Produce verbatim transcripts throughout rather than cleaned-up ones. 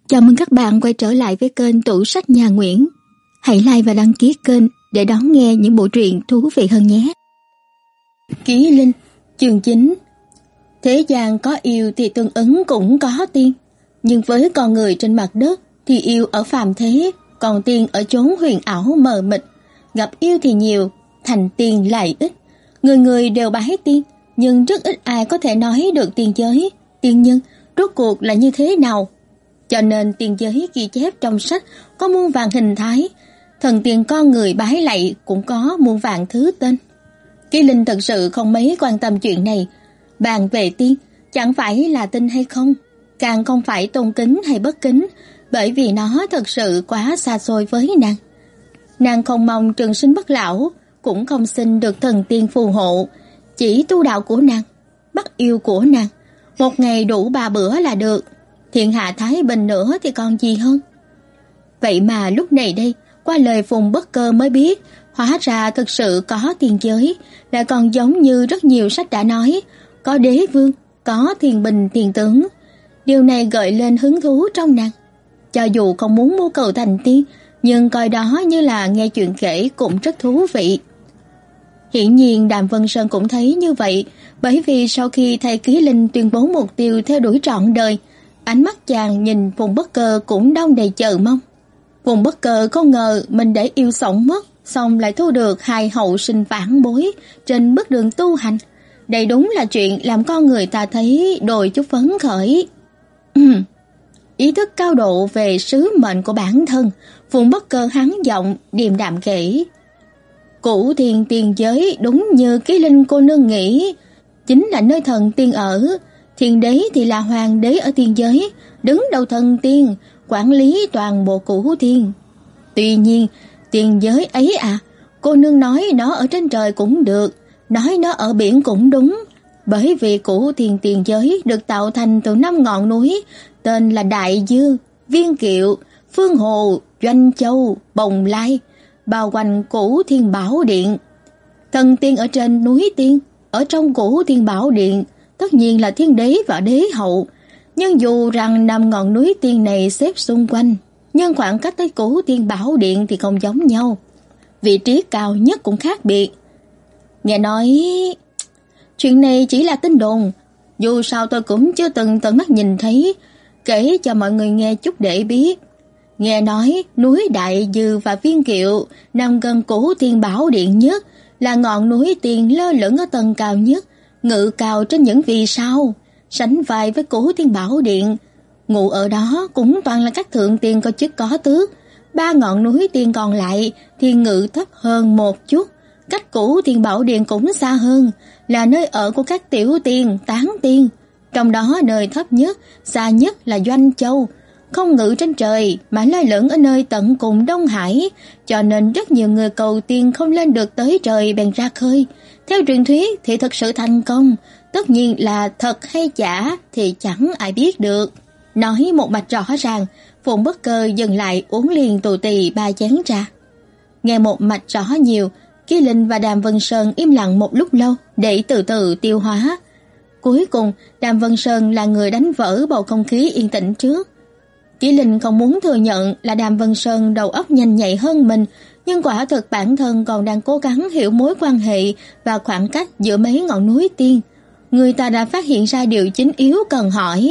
Chào mừng các bạn quay trở lại với kênh Tủ Sách Nhà Nguyễn. Hãy like và đăng ký kênh để đón nghe những bộ truyện thú vị hơn nhé. Ký Linh, chương chín. Thế gian có yêu thì tương ứng cũng có tiên, nhưng với con người trên mặt đất thì yêu ở phàm thế, còn tiên ở chốn huyền ảo mờ mịt. Gặp yêu thì nhiều, thành tiên lại ít. Người người đều bái tiên, nhưng rất ít ai có thể nói được tiên giới, tiên nhân rốt cuộc là như thế nào. Cho nên tiên giới ghi chép trong sách có muôn vàn hình thái, thần tiên con người bái lạy cũng có muôn vàn thứ tên. Ký Linh thật sự không mấy quan tâm chuyện này. Bàn về tiên, chẳng phải là tin hay không, càng không phải tôn kính hay bất kính, bởi vì nó thật sự quá xa xôi với nàng. Nàng không mong trường sinh bất lão, cũng không xin được thần tiên phù hộ, chỉ tu đạo của nàng, bắt yêu của nàng, một ngày đủ ba bữa là được. Thiên hạ thái bình nữa thì còn gì hơn. Vậy mà lúc này đây, qua lời Phùng Bất Cơ mới biết, hóa ra thực sự có tiên giới, lại còn giống như rất nhiều sách đã nói, có đế vương, có thiên bình thiên tướng. Điều này gợi lên hứng thú trong nàng. Cho dù không muốn mưu cầu thành tiên, nhưng coi đó như là nghe chuyện kể cũng rất thú vị. Hiển nhiên Đàm Vân Sơn cũng thấy như vậy, bởi vì sau khi thầy Ký Linh tuyên bố mục tiêu theo đuổi trọn đời, ánh mắt chàng nhìn Phùng Bất Cơ cũng đong đầy chờ mong. Phùng Bất Cơ không ngờ mình để yêu sống mất, xong lại thu được hai hậu sinh phản bối trên bước đường tu hành. Đây đúng là chuyện làm con người ta thấy đôi chút phấn khởi. Uhm. Ý thức cao độ về sứ mệnh của bản thân, Phùng Bất Cơ hắn giọng điềm đạm kể: Cửu Thiên tiên giới đúng như Ký Linh cô nương nghĩ, chính là nơi thần tiên ở. Thiên đế thì là hoàng đế ở tiên giới, đứng đầu thần tiên, quản lý toàn bộ cửu thiên. Tuy nhiên, tiên giới ấy à, cô nương nói nó ở trên trời cũng được, nói nó ở biển cũng đúng, bởi vì cửu thiên tiên giới được tạo thành từ năm ngọn núi, tên là Đại Dư, Viên Kiệu, Phương Hồ, Doanh Châu, Bồng Lai, bao quanh cửu thiên bảo điện. Thần tiên ở trên núi tiên, ở trong cửu thiên bảo điện, tất nhiên là thiên đế và đế hậu. Nhưng dù rằng năm ngọn núi tiên này xếp xung quanh, nhưng khoảng cách tới cửu thiên bảo điện thì không giống nhau. Vị trí cao nhất cũng khác biệt. Nghe nói chuyện này chỉ là tin đồn, dù sao tôi cũng chưa từng tận mắt nhìn thấy, kể cho mọi người nghe chút để biết. Nghe nói núi Đại Dư và Viên Kiệu nằm gần cửu thiên bảo điện nhất, là ngọn núi tiên lơ lửng ở tầng cao nhất, ngự cao trên những vì sao, sánh vai với cửu thiên bảo điện. Ngụ ở đó cũng toàn là các thượng tiên có chức có tước. Ba ngọn núi tiên còn lại thì ngự thấp hơn một chút, cách cửu thiên bảo điện cũng xa hơn, là nơi ở của các tiểu tiên, tán tiên. Trong đó nơi thấp nhất, xa nhất là Doanh Châu, không ngự trên trời mà lơ lửng ở nơi tận cùng Đông Hải, cho nên rất nhiều người cầu tiên không lên được tới trời bèn ra khơi. Theo truyền thuyết thì thực sự thành công, tất nhiên là thật hay giả thì chẳng ai biết được. Nói một mạch rõ ràng, Phùng Bất Cơ dừng lại uống liền tù tì ba chén trà. Nghe một mạch rõ nhiều, Ký Linh và Đàm Vân Sơn im lặng một lúc lâu để từ từ tiêu hóa. Cuối cùng, Đàm Vân Sơn là người đánh vỡ bầu không khí yên tĩnh trước. Ký Linh không muốn thừa nhận là Đàm Vân Sơn đầu óc nhanh nhạy hơn mình, nhưng quả thực bản thân còn đang cố gắng hiểu mối quan hệ và khoảng cách giữa mấy ngọn núi tiên. Người ta đã phát hiện ra điều chính yếu cần hỏi.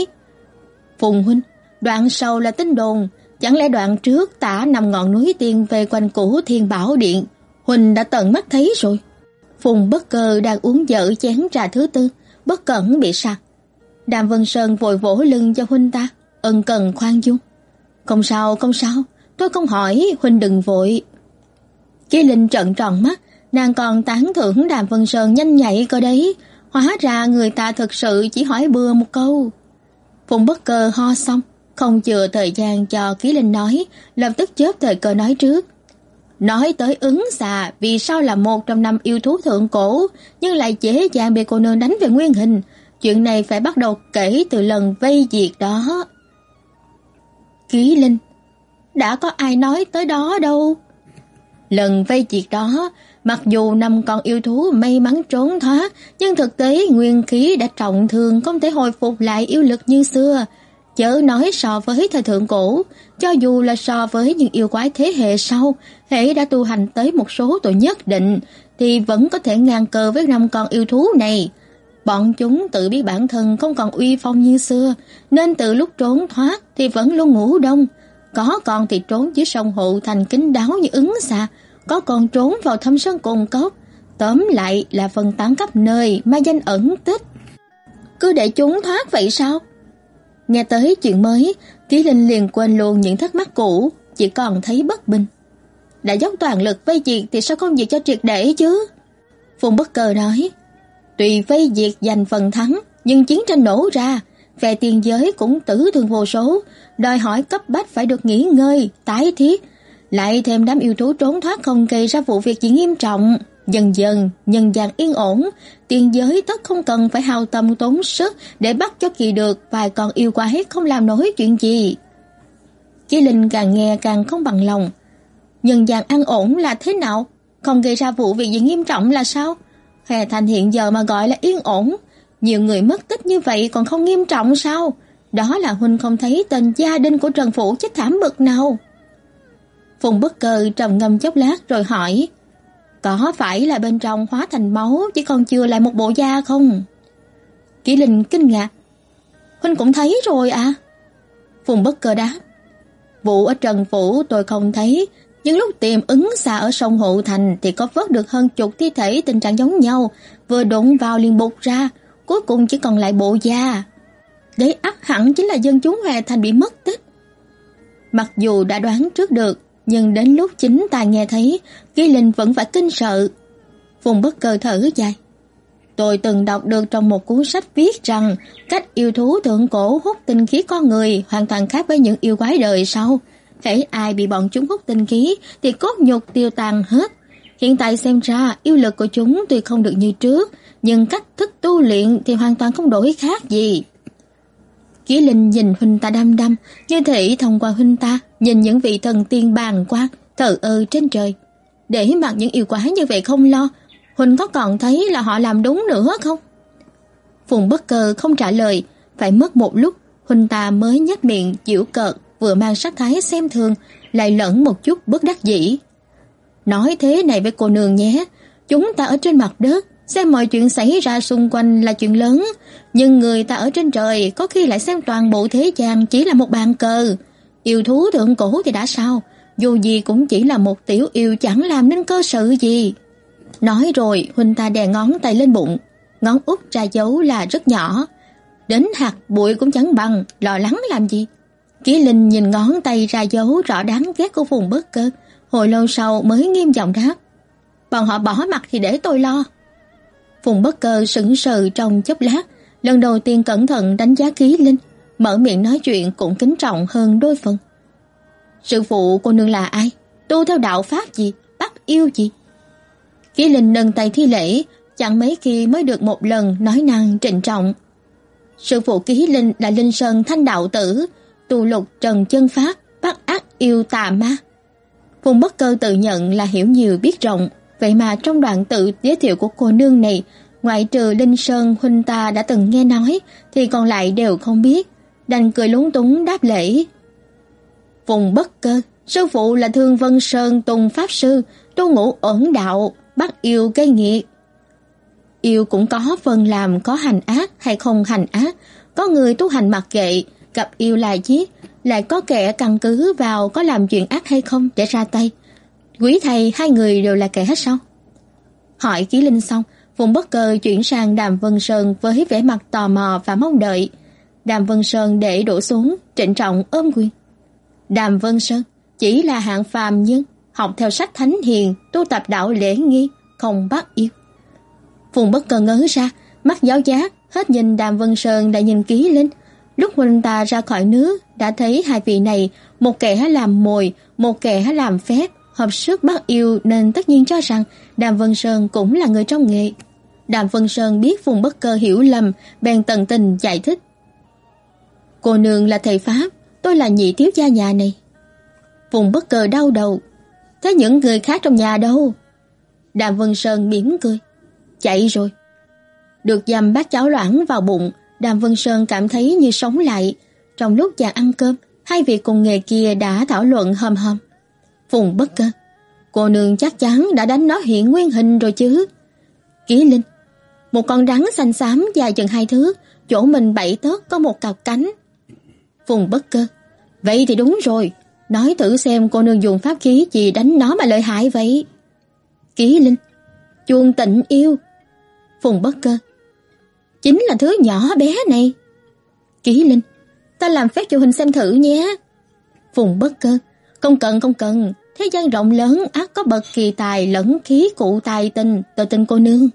Phùng huynh, đoạn sau là tin đồn, chẳng lẽ đoạn trước tả năm ngọn núi tiên về quanh cửu thiên bảo điện, huynh đã tận mắt thấy rồi? Phùng Bất Cơ đang uống dở chén trà thứ tư, bất cẩn bị sặc. Đàm Vân Sơn vội vỗ lưng cho huynh ta, ân cần khoan dung. Không sao, không sao, tôi không hỏi, huynh đừng vội. Ký Linh trợn tròn mắt, nàng còn tán thưởng Đàm Vân Sơn nhanh nhạy cơ đấy, hóa ra người ta thực sự chỉ hỏi bừa một câu. Phùng Bất Cơ ho xong, không chừa thời gian cho Ký Linh nói, lập tức chớp thời cơ nói trước. Nói tới ứng xà, vì sao là một trong năm yêu thú thượng cổ, nhưng lại dễ dàng bị cô nương đánh về nguyên hình. Chuyện này phải bắt đầu kể từ lần vây diệt đó. Ký Linh, đã có ai nói tới đó đâu. Lần vây diệt đó, mặc dù năm con yêu thú may mắn trốn thoát, nhưng thực tế nguyên khí đã trọng thương, không thể hồi phục lại yêu lực như xưa. Chớ nói so với thời thượng cổ, cho dù là so với những yêu quái thế hệ sau, hễ đã tu hành tới một số tuổi nhất định thì vẫn có thể ngang cờ với năm con yêu thú này. Bọn chúng tự biết bản thân không còn uy phong như xưa, nên từ lúc trốn thoát thì vẫn luôn ngủ đông. Có con thì trốn dưới sông Hộ Thành kín đáo như ứng xà, có con trốn vào thâm sơn cùng cốc. Tóm lại là phân tán khắp nơi, mà danh ẩn tích. Cứ để chúng thoát vậy sao? Nghe tới chuyện mới, Ký Linh liền quên luôn những thắc mắc cũ, chỉ còn thấy bất bình. Đã dốc toàn lực vây diệt thì sao không diệt cho triệt để chứ? Phùng Bất Cơ nói, tuy vây diệt giành phần thắng, nhưng chiến tranh nổ ra, về tiền giới cũng tử thương vô số, đòi hỏi cấp bách phải được nghỉ ngơi, tái thiết. Lại thêm đám yêu thú trốn thoát không gây ra vụ việc gì nghiêm trọng. Dần dần, nhân gian yên ổn, tiền giới tất không cần phải hao tâm tốn sức để bắt cho kỳ được vài con yêu quái không làm nổi chuyện gì. Chí Linh càng nghe càng không bằng lòng. Nhân gian an ổn là thế nào? Không gây ra vụ việc gì nghiêm trọng là sao? Hè Thành hiện giờ mà gọi là yên ổn, nhiều người mất tích như vậy còn không nghiêm trọng sao? Đó là huynh không thấy tên gia đình của Trần Phủ chết thảm bực nào? Phùng Bất Cơ trầm ngâm chốc lát rồi hỏi, có phải là bên trong hóa thành máu chỉ còn chừa lại một bộ da không? Kỷ Linh kinh ngạc, huynh cũng thấy rồi à? Phùng Bất Cơ đáp, vụ ở Trần Phủ tôi không thấy, nhưng lúc tìm ứng xà ở sông Hộ Thành thì có vớt được hơn chục thi thể tình trạng giống nhau, vừa đụng vào liền bục ra, cuối cùng chỉ còn lại bộ da. Đấy ắt hẳn chính là dân chúng Hè Thành bị mất tích. Mặc dù đã đoán trước được, nhưng đến lúc chính tai nghe thấy, Kỷ Linh vẫn phải kinh sợ. Phùng Bất Cơ thở dài, tôi từng đọc được trong một cuốn sách viết rằng cách yêu thú thượng cổ hút tinh khí con người hoàn toàn khác với những yêu quái đời sau. Hễ ai bị bọn chúng hút tinh khí thì cốt nhục tiêu tan hết. Hiện tại xem ra yêu lực của chúng tuy không được như trước, nhưng cách thức tu luyện thì hoàn toàn không đổi khác gì. Kỷ Linh nhìn huynh ta đăm đăm, như thể thông qua huynh ta nhìn những vị thần tiên bàng quan thờ ơ trên trời. Để mặc những yêu quái như vậy không lo, huynh có còn thấy là họ làm đúng nữa không? Phùng Bất Cơ không trả lời, phải mất một lúc huynh ta mới nhếch miệng giễu cợt, vừa mang sắc thái xem thường, lại lẫn một chút bất đắc dĩ. Nói thế này với cô nương nhé, chúng ta ở trên mặt đất, xem mọi chuyện xảy ra xung quanh là chuyện lớn, nhưng người ta ở trên trời có khi lại xem toàn bộ thế gian chỉ là một bàn cờ. Yêu thú thượng cổ thì đã sao, dù gì cũng chỉ là một tiểu yêu chẳng làm nên cơ sự gì. Nói rồi huynh ta đè ngón tay lên bụng, ngón út ra dấu là rất nhỏ, đến hạt bụi cũng chẳng bằng, lo lắng làm gì. Kỷ Linh nhìn ngón tay ra dấu rõ đáng ghét của Phùng Bất Cơ, hồi lâu sau mới nghiêm giọng đáp, bọn họ bỏ mặt thì để tôi lo. Phùng Bất Cơ sững sờ trong chốc lát, lần đầu tiên cẩn thận đánh giá Kỷ Linh, mở miệng nói chuyện cũng kính trọng hơn đôi phần. Sư phụ cô nương là ai? Tu theo đạo pháp gì? Bắt yêu gì? Kỷ Linh nâng tay thi lễ, chẳng mấy khi mới được một lần nói năng trịnh trọng. Sư phụ Kỷ Linh là Linh Sơn Thanh đạo tử, tu lục trần chân pháp, bắt ác yêu tà ma. Phùng Bất Cơ tự nhận là hiểu nhiều biết rộng, vậy mà trong đoạn tự giới thiệu của cô nương này, ngoại trừ Linh Sơn huynh ta đã từng nghe nói thì còn lại đều không biết, đành cười lúng túng đáp lễ. Phùng Bất Cơ, sư phụ là Thương Vân Sơn Tùng pháp sư, tu ngũ ẩn đạo, bắt yêu gây nghiệt. Yêu cũng có phần làm có hành ác hay không hành ác, có người tu hành mặc kệ, gặp yêu là giết, lại có kẻ căn cứ vào có làm chuyện ác hay không để ra tay. Quý thầy, hai người đều là kẻ hết sao? Hỏi Kỷ Linh xong, Phùng Bất Cơ chuyển sang Đàm Vân Sơn với vẻ mặt tò mò và mong đợi. Đàm Vân Sơn để đổ xuống, trịnh trọng ôm quyền. Đàm Vân Sơn chỉ là hạng phàm nhân, học theo sách thánh hiền, tu tập đạo lễ nghi, không bắt yêu. Phùng Bất Cơ ngớ ra, mắt giáo giác, hết nhìn Đàm Vân Sơn đã nhìn Kỷ Linh. Lúc huynh ta ra khỏi nước, đã thấy hai vị này, một kẻ làm mồi, một kẻ làm phép, hợp sức bắt yêu, nên tất nhiên cho rằng Đàm Vân Sơn cũng là người trong nghề. Đàm Vân Sơn biết Phùng Bất Cơ hiểu lầm, bèn tận tình giải thích. Cô nương là thầy pháp, tôi là nhị thiếu gia nhà này. Phùng Bất Cơ đau đầu. Thế những người khác trong nhà đâu? Đàm Vân Sơn mỉm cười. Chạy rồi. Được dăm bát cháo loãng vào bụng, Đàm Vân Sơn cảm thấy như sống lại. Trong lúc chàng ăn cơm, hai vị cùng nghề kia đã thảo luận hầm hầm. Phùng Bất Cơ, cô nương chắc chắn đã đánh nó hiện nguyên hình rồi chứ. Ký Linh, một con rắn xanh xám dài chừng hai thước, chỗ mình bảy tấc có một cặp cánh. Phùng Bất Cơ, vậy thì đúng rồi, nói thử xem cô nương dùng pháp khí gì đánh nó mà lợi hại vậy. Ký Linh, chuông tịnh yêu. Phùng Bất Cơ, chính là thứ nhỏ bé này. Ký Linh, ta làm phép cho huynh xem thử nhé. Phùng Bất Cơ, không cần không cần, thế gian rộng lớn ắt có bậc kỳ tài lẫn khí cụ tài tình, tôi tin cô nương.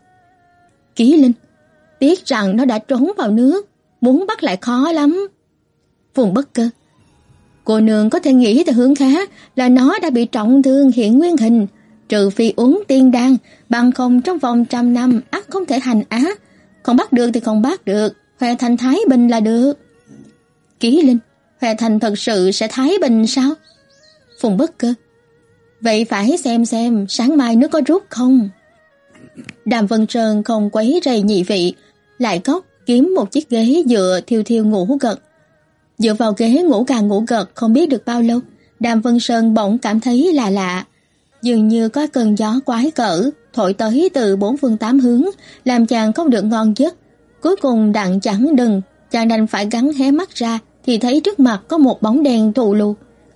Ký Linh, tiếc rằng nó đã trốn vào nước, muốn bắt lại khó lắm. Phùng Bất Cơ, cô nương có thể nghĩ theo hướng khác, là nó đã bị trọng thương hiện nguyên hình, trừ phi uống tiên đan, bằng không trong vòng trăm năm ắt không thể hành á. Không bắt được thì không bắt được, Huệ Thành thái bình là được. Ký Linh, Huệ Thành thật sự sẽ thái bình sao? Phùng Bất Cơ, vậy phải xem xem sáng mai nước có rút không. Đàm Vân Sơn không quấy rầy nhị vị, lại cốc kiếm một chiếc ghế dựa thiêu thiêu ngủ gật. Dựa vào ghế ngủ gà ngủ gật không biết được bao lâu, Đàm Vân Sơn bỗng cảm thấy lạ lạ, dường như có cơn gió quái cỡ thổi tới từ bốn phương tám hướng, làm chàng không được ngon giấc. Cuối cùng đặng chẳng đừng, chàng đành phải gắng hé mắt ra thì thấy trước mặt có một bóng đen thù lù.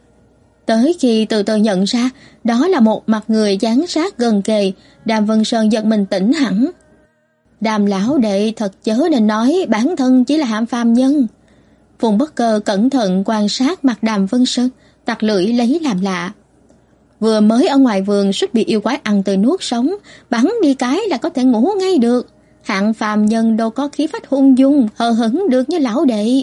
Tới khi từ từ nhận ra đó là một mặt người dán sát gần kề, Đàm Vân Sơn giật mình tỉnh hẳn. Đàm lão đệ thật chớ nên nói bản thân chỉ là hạng phàm nhân. Phùng Bất Cơ cẩn thận quan sát mặt Đàm Vân Sơn, tặc lưỡi lấy làm lạ. Vừa mới ở ngoài vườn suýt bị yêu quái ăn tươi nuốt sống, bắn đi cái là có thể ngủ ngay được. Hạng phàm nhân đâu có khí phách hung dung hờ hững được như lão đệ.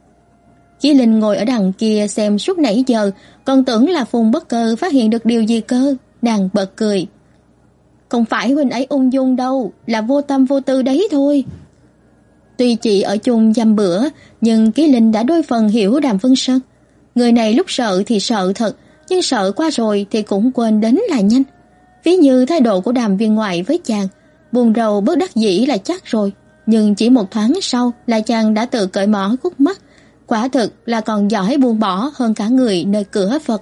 Chí Linh ngồi ở đằng kia xem suốt nãy giờ, còn tưởng là Phùng Bất Cơ phát hiện được điều gì cơ, nàng bật cười. Không phải huynh ấy ung dung đâu, là vô tâm vô tư đấy thôi. Tuy chỉ ở chung dăm bữa, nhưng Ký Linh đã đôi phần hiểu Đàm Vân Sơn. Người này lúc sợ thì sợ thật, nhưng sợ qua rồi thì cũng quên đến là nhanh. Ví như thái độ của Đàm viên ngoại với chàng, buồn rầu bất đắc dĩ là chắc rồi, nhưng chỉ một thoáng sau là chàng đã tự cởi mở khúc mắc. Quả thực là còn giỏi buông bỏ hơn cả người nơi cửa Phật.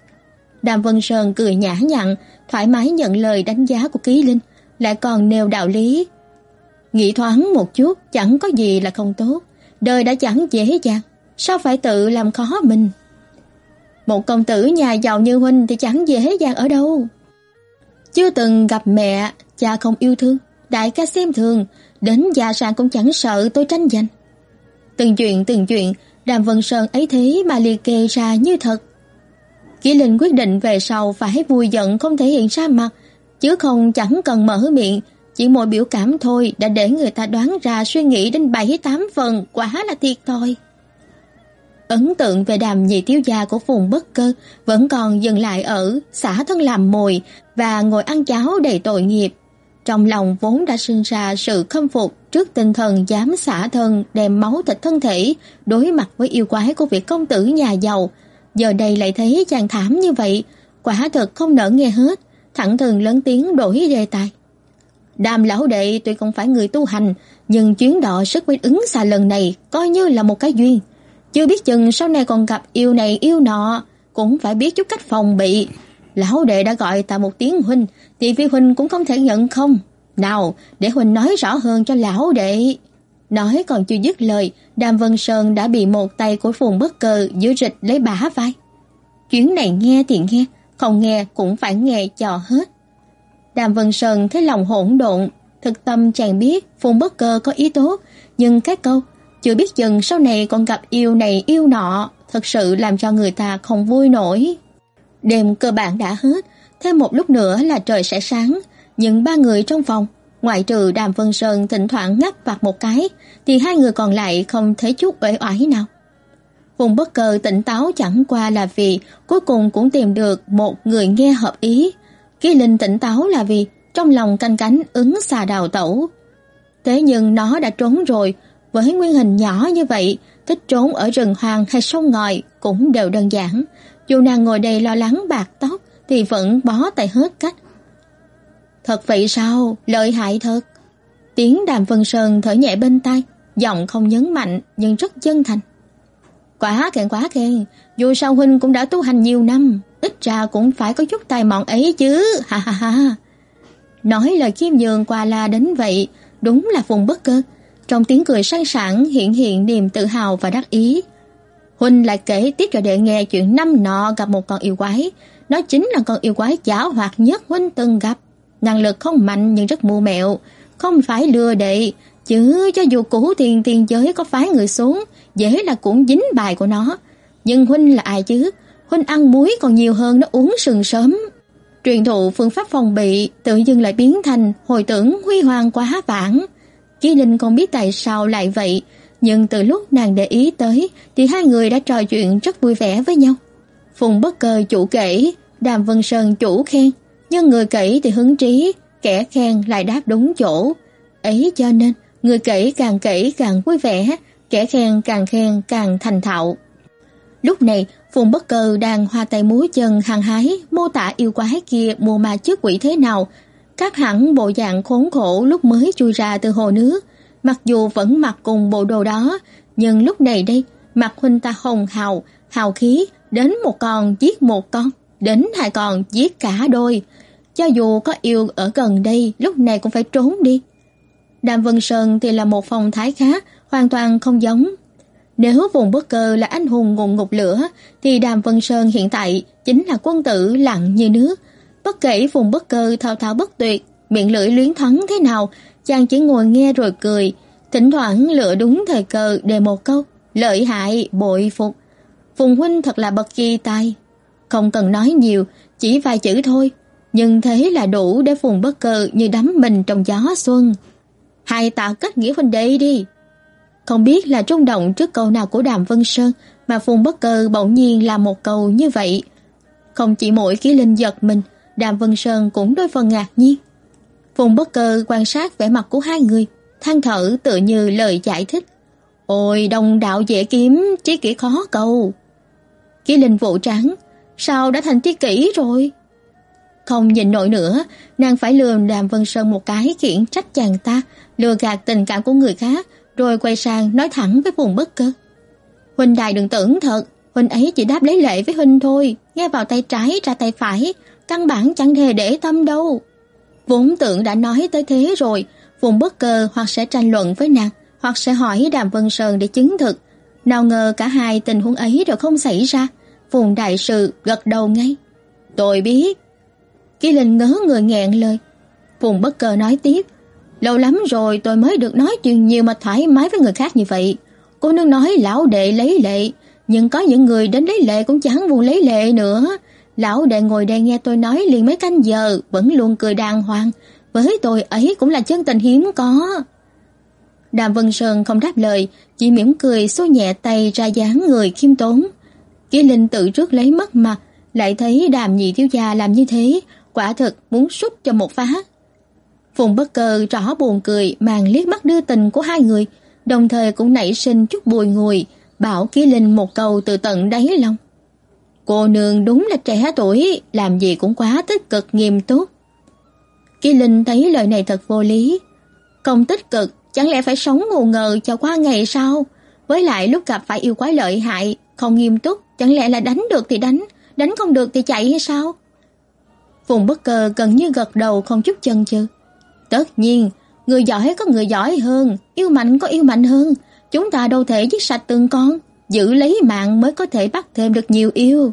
Đàm Vân Sơn cười nhã nhặn, thoải mái nhận lời đánh giá của Ký Linh, lại còn nêu đạo lý. Nghĩ thoáng một chút chẳng có gì là không tốt, đời đã chẳng dễ dàng, sao phải tự làm khó mình. Một công tử nhà giàu như huynh thì chẳng dễ dàng ở đâu. Chưa từng gặp mẹ, cha không yêu thương, đại ca xem thường, đến già sang cũng chẳng sợ tôi tranh giành. Từng chuyện từng chuyện, Đàm Vân Sơn ấy thế mà liệt kê ra như thật. Kỷ Linh quyết định về sau phải vui giận không thể hiện ra mặt, chứ không chẳng cần mở miệng, chỉ mỗi biểu cảm thôi đã để người ta đoán ra suy nghĩ đến bảy tám phần, quá là thiệt thòi. Ấn tượng về Đàm nhị thiếu gia của Phùng Bất Cơ vẫn còn dừng lại ở xả thân làm mồi và ngồi ăn cháo đầy tội nghiệp. Trong lòng vốn đã sinh ra sự khâm phục trước tinh thần dám xả thân đem máu thịt thân thể đối mặt với yêu quái của vị công tử nhà giàu, giờ đây lại thấy chàng thảm như vậy, quả thật không nỡ nghe hết, thẳng thừng lớn tiếng đổi đề tài. Đàm lão đệ tuy không phải người tu hành, nhưng chuyến đọ sức với ứng xà lần này coi như là một cái duyên. Chưa biết chừng sau này còn gặp yêu này yêu nọ, cũng phải biết chút cách phòng bị. Lão đệ đã gọi ta một tiếng huynh, thì phi huynh cũng không thể nhận không. Nào, để huynh nói rõ hơn cho lão đệ. Nói còn chưa dứt lời, Đàm Vân Sơn đã bị một tay của Phùng Bất Cơ giữ rịch lấy bả vai. Chuyến này nghe thì nghe, không nghe cũng phải nghe cho hết. Đàm Vân Sơn thấy lòng hỗn độn, thực tâm chàng biết Phùng Bất Cơ có ý tốt, nhưng cái câu chưa biết chừng sau này còn gặp yêu này yêu nọ thật sự làm cho người ta không vui nổi. Đêm cơ bản đã hết, thêm một lúc nữa là trời sẽ sáng, nhưng ba người trong phòng, ngoại trừ Đàm Vân Sơn thỉnh thoảng ngáp vặt một cái, thì hai người còn lại không thấy chút uể oải nào. Phùng Bất Cơ tỉnh táo chẳng qua là vì cuối cùng cũng tìm được một người nghe hợp ý. Ký Linh tỉnh táo là vì trong lòng canh cánh ứng xà đào tẩu. Thế nhưng nó đã trốn rồi, với nguyên hình nhỏ như vậy, thích trốn ở rừng hoang hay sông ngòi cũng đều đơn giản. Dù nàng ngồi đây lo lắng bạc tóc thì vẫn bó tay hết cách. Thật vậy sao? Lợi hại thật. Tiếng Đàm Vân Sơn thở nhẹ bên tai, giọng không nhấn mạnh nhưng rất chân thành. Quá khen quá khen, dù sao huynh cũng đã tu hành nhiều năm, ít ra cũng phải có chút tài mọn ấy chứ, ha ha ha. Nói lời khiêm nhường qua la đến vậy, đúng là Phùng Bất Cơ. Trong tiếng cười sang sảng hiện hiện niềm tự hào và đắc ý. Huynh lại kể tiếp cho đệ nghe chuyện năm nọ gặp một con yêu quái. Nó chính là con yêu quái giảo hoạt nhất huynh từng gặp. Năng lực không mạnh nhưng rất mưu mẹo, không phải lừa đệ, chứ cho dù cửu tiền tiền giới có phái người xuống, dễ là cũng dính bài của nó. Nhưng huynh là ai chứ? Huynh ăn muối còn nhiều hơn nó uống sừng sớm. Truyền thụ phương pháp phòng bị, tự dưng lại biến thành hồi tưởng huy hoàng quá vãng. Chí Linh không biết tại sao lại vậy, nhưng từ lúc nàng để ý tới thì hai người đã trò chuyện rất vui vẻ với nhau. Phùng Bất Cơ chủ kể, Đàm Vân Sơn chủ khen, nhưng người kể thì hứng trí, kẻ khen lại đáp đúng chỗ. Ấy cho nên, người kể càng kể càng vui vẻ, kẻ khen càng khen càng thành thạo. Lúc này, Phùng Bất Cơ đang hoa tay múa chân hăng hái mô tả yêu quái kia mùa ma trước quỷ thế nào, khác hẳn bộ dạng khốn khổ lúc mới chui ra từ hồ nước. Mặc dù vẫn mặc cùng bộ đồ đó, nhưng lúc này đây, mặt huynh ta hồng hào, hào khí, đến một con giết một con, đến hai con giết cả đôi. Cho dù có yêu ở gần đây, lúc này cũng phải trốn đi. Đàm Vân Sơn thì là một phong thái khác, hoàn toàn không giống. Nếu Phùng Bất Cơ là anh hùng ngùn ngục lửa, thì Đàm Vân Sơn hiện tại chính là quân tử lặng như nước. Bất kể Phùng Bất Cơ thao thao bất tuyệt, miệng lưỡi luyến thắng thế nào, chàng chỉ ngồi nghe rồi cười, thỉnh thoảng lựa đúng thời cơ đề một câu, lợi hại, bội phục. Phùng huynh thật là bậc chi tài. Không cần nói nhiều, chỉ vài chữ thôi, nhưng thế là đủ để Phùng Bất Cơ như đắm mình trong gió xuân. Hai tạo kết nghĩa huynh đệ đi. Không biết là rung động trước câu nào của Đàm Vân Sơn mà Phùng Bất Cơ bỗng nhiên làm một câu như vậy. Không chỉ mỗi Ký Linh giật mình, Đàm Vân Sơn cũng đôi phần ngạc nhiên. Phùng Bất Cơ quan sát vẻ mặt của hai người, than thở tựa như lời giải thích. Ôi, đồng đạo dễ kiếm, trí kỷ khó cầu. Ký Linh vụ trắng, sao đã thành trí kỷ rồi? Không nhìn nổi nữa, nàng phải lừa Đàm Vân Sơn một cái khiển trách chàng ta, lừa gạt tình cảm của người khác, rồi quay sang nói thẳng với Phùng Bất Cơ. Huynh đài đừng tưởng thật, huynh ấy chỉ đáp lấy lệ với huynh thôi, nghe vào tay trái ra tay phải, căn bản chẳng hề để tâm đâu. Vốn tưởng đã nói tới thế rồi, Phùng Bất Cơ hoặc sẽ tranh luận với nàng, hoặc sẽ hỏi Đàm Vân Sơn để chứng thực. Nào ngờ cả hai tình huống ấy đều không xảy ra. Phùng đại sư gật đầu ngay. Tôi biết. Ký Linh ngớ người nghẹn lời. Phùng Bất Cơ nói tiếp. Lâu lắm rồi tôi mới được nói chuyện nhiều mà thoải mái với người khác như vậy. Cô nương nói lão đệ lấy lệ, nhưng có những người đến lấy lệ cũng chẳng buồn lấy lệ nữa. Lão đệ ngồi đây nghe tôi nói liền mấy canh giờ, vẫn luôn cười đàng hoàng. Với tôi ấy cũng là chân tình hiếm có. Đàm Vân Sơn không đáp lời, chỉ mỉm cười xô nhẹ tay ra dáng người khiêm tốn. Ký Linh tự trước lấy mất mặt, lại thấy Đàm nhị thiếu gia làm như thế, quả thực muốn sút cho một phát. Phùng Bất Cơ rõ buồn cười màn liếc mắt đưa tình của hai người, đồng thời cũng nảy sinh chút bùi ngùi, bảo Ký Linh một câu từ tận đáy lòng. Cô nương đúng là trẻ tuổi, làm gì cũng quá tích cực nghiêm túc. Ký Linh thấy lời này thật vô lý. Không tích cực, chẳng lẽ phải sống ngù ngờ cho qua ngày sao? Với lại lúc gặp phải yêu quái lợi hại, không nghiêm túc, chẳng lẽ là đánh được thì đánh, đánh không được thì chạy hay sao? Phùng Bất Cơ gần như gật đầu không chút chần chừ. Tất nhiên, người giỏi có người giỏi hơn, yêu mạnh có yêu mạnh hơn. Chúng ta đâu thể giết sạch từng con, giữ lấy mạng mới có thể bắt thêm được nhiều yêu.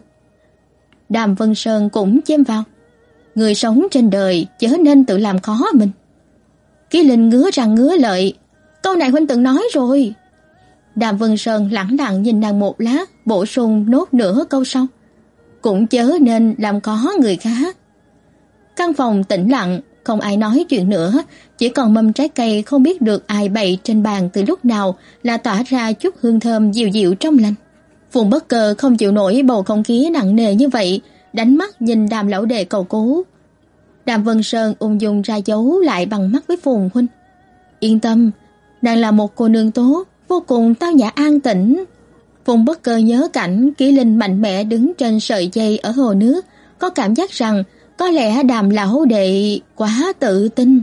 Đàm Vân Sơn cũng chêm vào. Người sống trên đời chớ nên tự làm khó mình. Ký Linh ngứa răng ngứa lợi. Câu này huynh từng nói rồi. Đàm Vân Sơn lẳng lặng nhìn nàng một lát, bổ sung nốt nửa câu sau. Cũng chớ nên làm khó người khác. Căn phòng tĩnh lặng, không ai nói chuyện nữa, chỉ còn mâm trái cây không biết được ai bày trên bàn từ lúc nào là tỏa ra chút hương thơm dịu dịu trong lành. Phùng Bất Cơ không chịu nổi bầu không khí nặng nề như vậy, đánh mắt nhìn Đàm lão đệ cầu cứu. Đàm Vân Sơn ung dung ra dấu lại bằng mắt với Phùng huynh. Yên tâm, nàng là một cô nương tốt, vô cùng tao nhã an tĩnh. Phùng Bất Cơ nhớ cảnh Ký Linh mạnh mẽ đứng trên sợi dây ở hồ nước, có cảm giác rằng có lẽ Đàm lão đệ quá tự tin.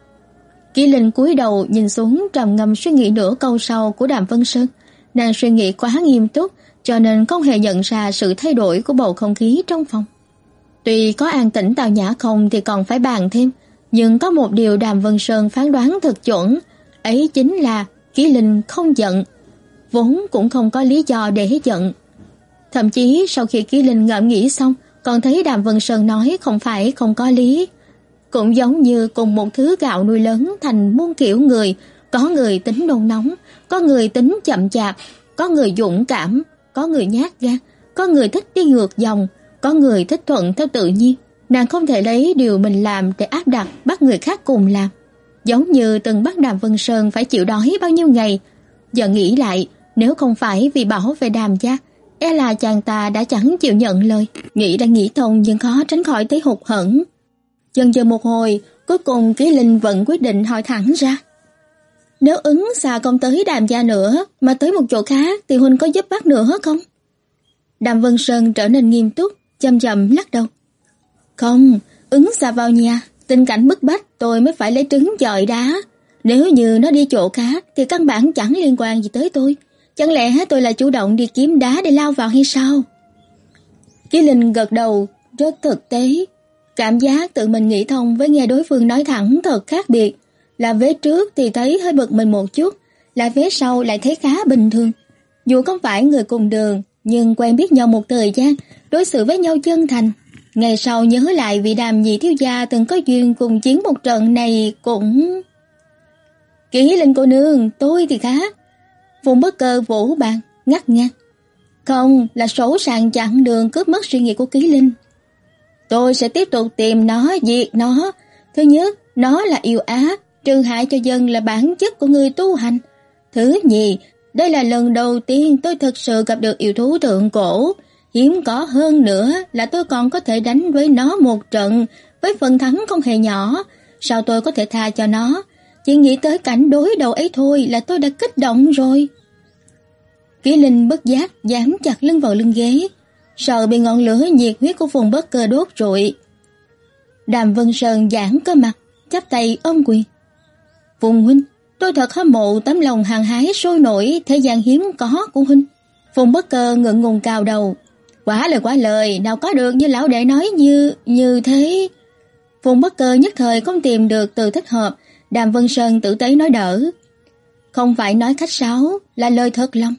Ký Linh cúi đầu nhìn xuống trầm ngâm suy nghĩ nửa câu sau của Đàm Vân Sơn. Nàng suy nghĩ quá nghiêm túc, cho nên không hề nhận ra sự thay đổi của bầu không khí trong phòng. Tuy có an tĩnh tào nhã không thì còn phải bàn thêm, nhưng có một điều Đàm Vân Sơn phán đoán thật chuẩn, ấy chính là Ký Linh không giận, vốn cũng không có lý do để giận. Thậm chí sau khi Ký Linh ngẫm nghĩ xong, còn thấy Đàm Vân Sơn nói không phải không có lý. Cũng giống như cùng một thứ gạo nuôi lớn thành muôn kiểu người, có người tính nôn nóng, có người tính chậm chạp, có người dũng cảm, có người nhát gan, có người thích đi ngược dòng, có người thích thuận theo tự nhiên. Nàng không thể lấy điều mình làm để áp đặt bắt người khác cùng làm. Giống như từng bắt Đàm Vân Sơn phải chịu đói bao nhiêu ngày. Giờ nghĩ lại, nếu không phải vì bảo vệ Đàm gia, e là chàng ta đã chẳng chịu nhận lời. Nghĩ đã nghĩ thông nhưng khó tránh khỏi thấy hụt hẫng. Chần chờ một hồi, cuối cùng Ký Linh vẫn quyết định hỏi thẳng ra. Nếu ứng xà không tới Đàm gia nữa, mà tới một chỗ khác thì huynh có giúp bắt nữa không? Đàm Vân Sơn trở nên nghiêm túc, chậm chậm lắc đầu. Không, ứng xà vào nhà, tình cảnh bức bách tôi mới phải lấy trứng dọi đá. Nếu như nó đi chỗ khác thì căn bản chẳng liên quan gì tới tôi. Chẳng lẽ tôi là chủ động đi kiếm đá để lao vào hay sao? Ký Linh gật đầu, rất thực tế. Cảm giác tự mình nghĩ thông với nghe đối phương nói thẳng thật khác biệt. Là vế trước thì thấy hơi bực mình một chút, là vế sau lại thấy khá bình thường. Dù không phải người cùng đường, nhưng quen biết nhau một thời gian, đối xử với nhau chân thành. Ngày sau nhớ lại vị Đàm nhị thiếu gia từng có duyên cùng chiến một trận này cũng... Ký Linh cô nương, tôi thì khác. Phùng Bất Cơ vỗ bàn, ngắt ngang. Không, là sổ sàng chặn đường cướp mất suy nghĩ của Ký Linh. Tôi sẽ tiếp tục tìm nó, diệt nó. Thứ nhất, nó là yêu ác, trừ hại cho dân là bản chất của người tu hành. Thứ nhì, đây là lần đầu tiên tôi thực sự gặp được yêu thú thượng cổ. Hiếm có hơn nữa là tôi còn có thể đánh với nó một trận, với phần thắng không hề nhỏ. Sao tôi có thể tha cho nó? Chỉ nghĩ tới cảnh đối đầu ấy thôi là tôi đã kích động rồi. Ký Linh bất giác dán chặt lưng vào lưng ghế, sợ bị ngọn lửa nhiệt huyết của Phùng Bất Cơ đốt rụi. Đàm Vân Sơn giãn cơ mặt, chắp tay ôm quyền. Phùng huynh, tôi thật hâm mộ tấm lòng hăng hái sôi nổi thế gian hiếm có của huynh. Phùng Bất Cơ ngượng ngùng cào đầu. Quá lời quá lời, nào có được như lão đệ nói như như thế. Phùng Bất Cơ nhất thời không tìm được từ thích hợp. Đàm Vân Sơn tử tế nói đỡ. Không phải nói khách sáo, là lời thật lòng.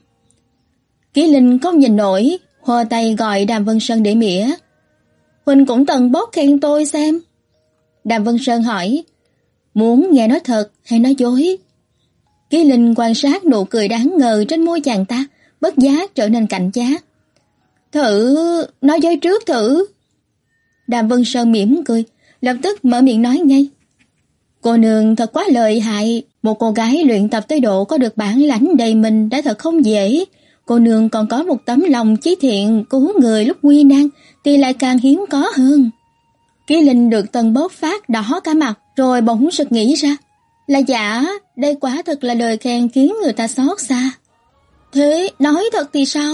Ký Linh không nhìn nổi, hô tay gọi Đàm Vân Sơn để mỉa. Huynh cũng tần bốc khen tôi xem. Đàm Vân Sơn hỏi, muốn nghe nói thật hay nói dối? Ký Linh quan sát nụ cười đáng ngờ trên môi chàng ta, bất giác trở nên cảnh giác. Thử, nói dối trước thử. Đàm Vân Sơn mỉm cười, lập tức mở miệng nói ngay. Cô nương thật quá lợi hại, một cô gái luyện tập tới độ có được bản lãnh đầy mình đã thật không dễ. Cô nương còn có một tấm lòng chí thiện cứu người lúc nguy nan thì lại càng hiếm có hơn. Ký Linh được tần bốc phát đỏ cả mặt, rồi bỗng sực nghĩ ra. Là giả, đây quả thật là lời khen khiến người ta xót xa. Thế nói thật thì sao?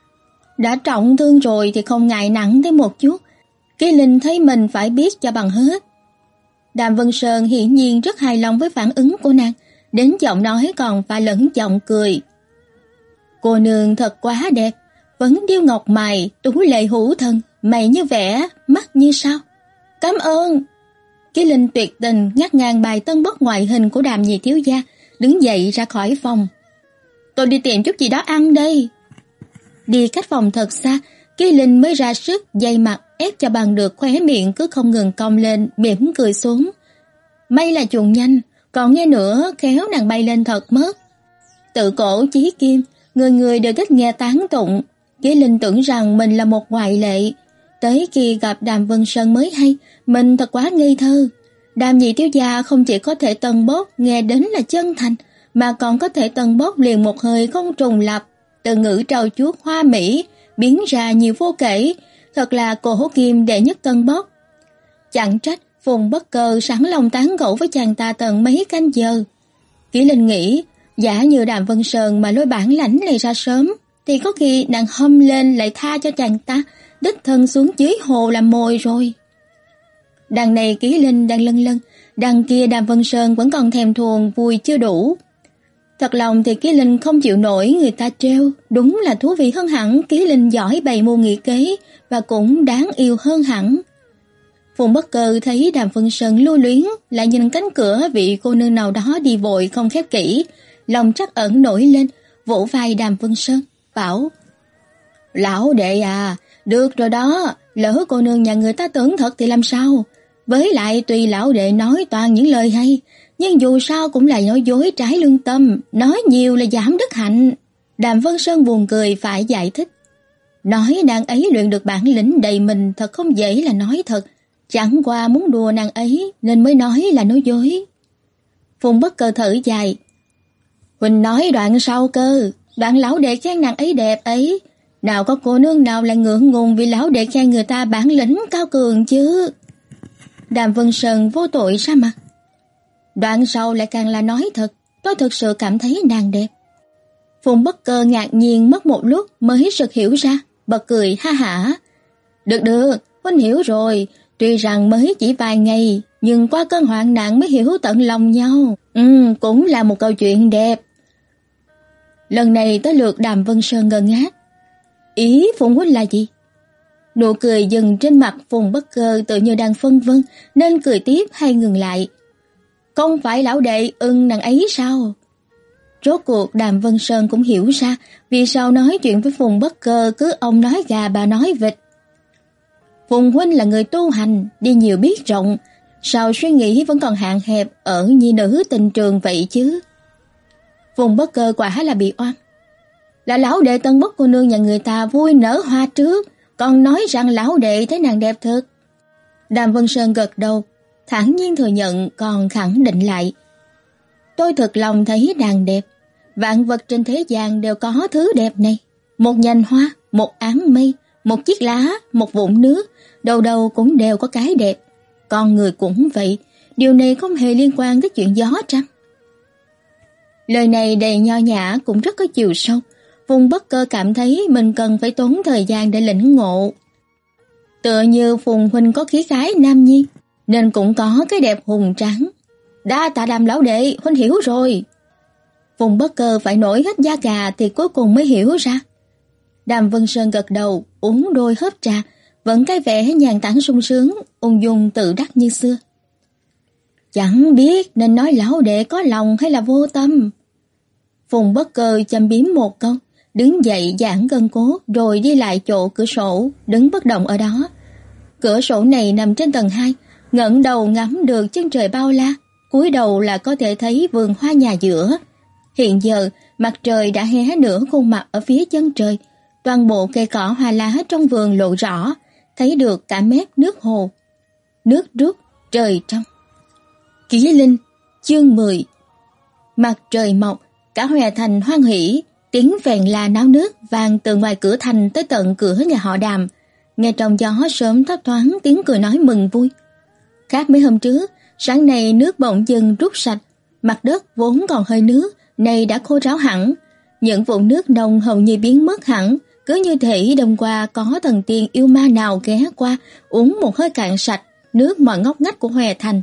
Đã trọng thương rồi thì không ngại nặng thêm một chút. Ký Linh thấy mình phải biết cho bằng hết. Đàm Vân Sơn hiển nhiên rất hài lòng với phản ứng của nàng, đến giọng nói còn pha lẫn giọng cười. Cô nương thật quá đẹp, vấn điêu ngọc mày, tú lệ hữu thần, mày như vẽ, mắt như sao. Cảm ơn. Ký Linh tuyệt tình ngắt ngang bài tân bốc ngoại hình của Đàm nhị thiếu gia, đứng dậy ra khỏi phòng. Tôi đi tìm chút gì đó ăn đây. Đi cách phòng thật xa, Ký Linh mới ra sức dây mặt ép cho bằng được khóe miệng cứ không ngừng cong lên, mỉm cười xuống. May là chuồn nhanh, còn nghe nữa khéo nàng bay lên thật mất. Tự cổ chí kim, người người đều thích nghe tán tụng. Ký Linh tưởng rằng mình là một ngoại lệ. Tới khi gặp Đàm Vân Sơn mới hay, mình thật quá ngây thơ. Đàm nhị thiếu gia không chỉ có thể tần bốc nghe đến là chân thành, mà còn có thể tần bốc liền một hơi không trùng lặp. Từ ngữ trau chuốt hoa mỹ, biến ra nhiều vô kể, thật là cổ kim đệ nhất tân bốc. Chẳng trách Phùng Bất Cơ sẵn lòng tán gẫu với chàng ta tận mấy canh giờ. Kỷ Linh nghĩ, giả như Đàm Vân Sơn mà lôi bản lãnh này ra sớm, thì có khi nàng hâm lên lại tha cho chàng ta, đích thân xuống dưới hồ làm mồi rồi. Đằng này Kỷ Linh đang lân lân, đằng kia Đàm Vân Sơn vẫn còn thèm thuồng vui chưa đủ. Thật lòng thì Ký Linh không chịu nổi người ta trêu, đúng là thú vị hơn hẳn. Ký Linh giỏi bày mưu nghị kế và cũng đáng yêu hơn hẳn. Phùng Bất Cơ thấy Đàm Vân Sơn lưu luyến, lại nhìn cánh cửa vị cô nương nào đó đi vội không khép kỹ, lòng trắc ẩn nổi lên, vỗ vai Đàm Vân Sơn, bảo: "Lão đệ à, được rồi đó, lỡ cô nương nhà người ta tưởng thật thì làm sao? Với lại tuy lão đệ nói toàn những lời hay, nhưng dù sao cũng là nói dối trái lương tâm, nói nhiều là giảm đức hạnh." Đàm Vân Sơn buồn cười phải giải thích. Nói nàng ấy luyện được bản lĩnh đầy mình thật không dễ là nói thật, chẳng qua muốn đùa nàng ấy nên mới nói là nói dối. Phùng Bất Cơ thở dài. Huỳnh nói đoạn sau cơ, đoạn lão đệ khen nàng ấy đẹp ấy, nào có cô nương nào lại ngượng ngùng vì lão đệ khen người ta bản lĩnh cao cường chứ. Đàm Vân Sơn vô tội ra mặt. Đoạn sau lại càng là nói thật, tôi thực sự cảm thấy nàng đẹp. Phùng Bất Cơ ngạc nhiên mất một lúc mới sực hiểu ra, bật cười ha hả. Được được, Huynh hiểu rồi, tuy rằng mới chỉ vài ngày, nhưng qua cơn hoạn nạn mới hiểu tận lòng nhau. Ừ, cũng là một câu chuyện đẹp. Lần này tới lượt Đàm Vân Sơn ngơ ngác. Ý Phùng Huynh là gì? Nụ cười dừng trên mặt Phùng Bất Cơ tự như đang phân vân, nên cười tiếp hay ngừng lại. Không phải lão đệ ưng nàng ấy sao? Rốt cuộc Đàm Vân Sơn cũng hiểu ra vì sao nói chuyện với Phùng Bất Cơ cứ ông nói gà bà nói vịt. Phùng Huynh là người tu hành, đi nhiều biết rộng, sao suy nghĩ vẫn còn hạn hẹp ở nhi nữ tình trường vậy chứ? Phùng Bất Cơ quả là bị oan. Là lão đệ Tân Bất cô nương nhà người ta vui nở hoa trước, còn nói rằng lão đệ thấy nàng đẹp thật. Đàm Vân Sơn gật đầu, thản nhiên thừa nhận còn khẳng định lại. Tôi thật lòng thấy nàng đẹp, vạn vật trên thế gian đều có thứ đẹp này. Một nhành hoa, một áng mây, một chiếc lá, một vụn nước, đầu đầu cũng đều có cái đẹp. Con người cũng vậy, điều này không hề liên quan tới chuyện gió trăng. Lời này đầy nho nhã cũng rất có chiều sâu. Phùng Bất Cơ cảm thấy mình cần phải tốn thời gian để lĩnh ngộ. Tựa như Phùng Huynh có khí khái nam nhi, nên cũng có cái đẹp hùng tráng. Đa tạ Đàm lão đệ, Huynh hiểu rồi. Phùng Bất Cơ phải nổi hết da gà thì cuối cùng mới hiểu ra. Đàm Vân Sơn gật đầu, uống đôi hớp trà, vẫn cái vẻ nhàn tản sung sướng, ung dung tự đắc như xưa. Chẳng biết nên nói lão đệ có lòng hay là vô tâm. Phùng Bất Cơ châm biếm một câu, đứng dậy giãn gân cốt rồi đi lại chỗ cửa sổ, đứng bất động ở đó. Cửa sổ này nằm trên tầng hai, ngẩng đầu ngắm được chân trời bao la, cúi đầu là có thể thấy vườn hoa nhà giữa. Hiện giờ, mặt trời đã hé nửa khuôn mặt ở phía chân trời, toàn bộ cây cỏ hoa lá trong vườn lộ rõ, thấy được cả mép nước hồ. Nước rút, trời trong. Ký Linh, chương mười. Mặt trời mọc, cả Hoè Thành hoan hỉ, tiếng phèn la náo nước vang từ ngoài cửa thành tới tận cửa nhà họ Đàm. Nghe trong gió sớm thấp thoáng tiếng cười nói mừng vui. Khác mấy hôm trước, sáng nay nước bỗng dưng rút sạch, mặt đất vốn còn hơi nước, nay đã khô ráo hẳn. Những vụn nước nông hầu như biến mất hẳn, cứ như thể đêm qua có thần tiên yêu ma nào ghé qua uống một hơi cạn sạch nước mọi ngóc ngách của Hoè Thành.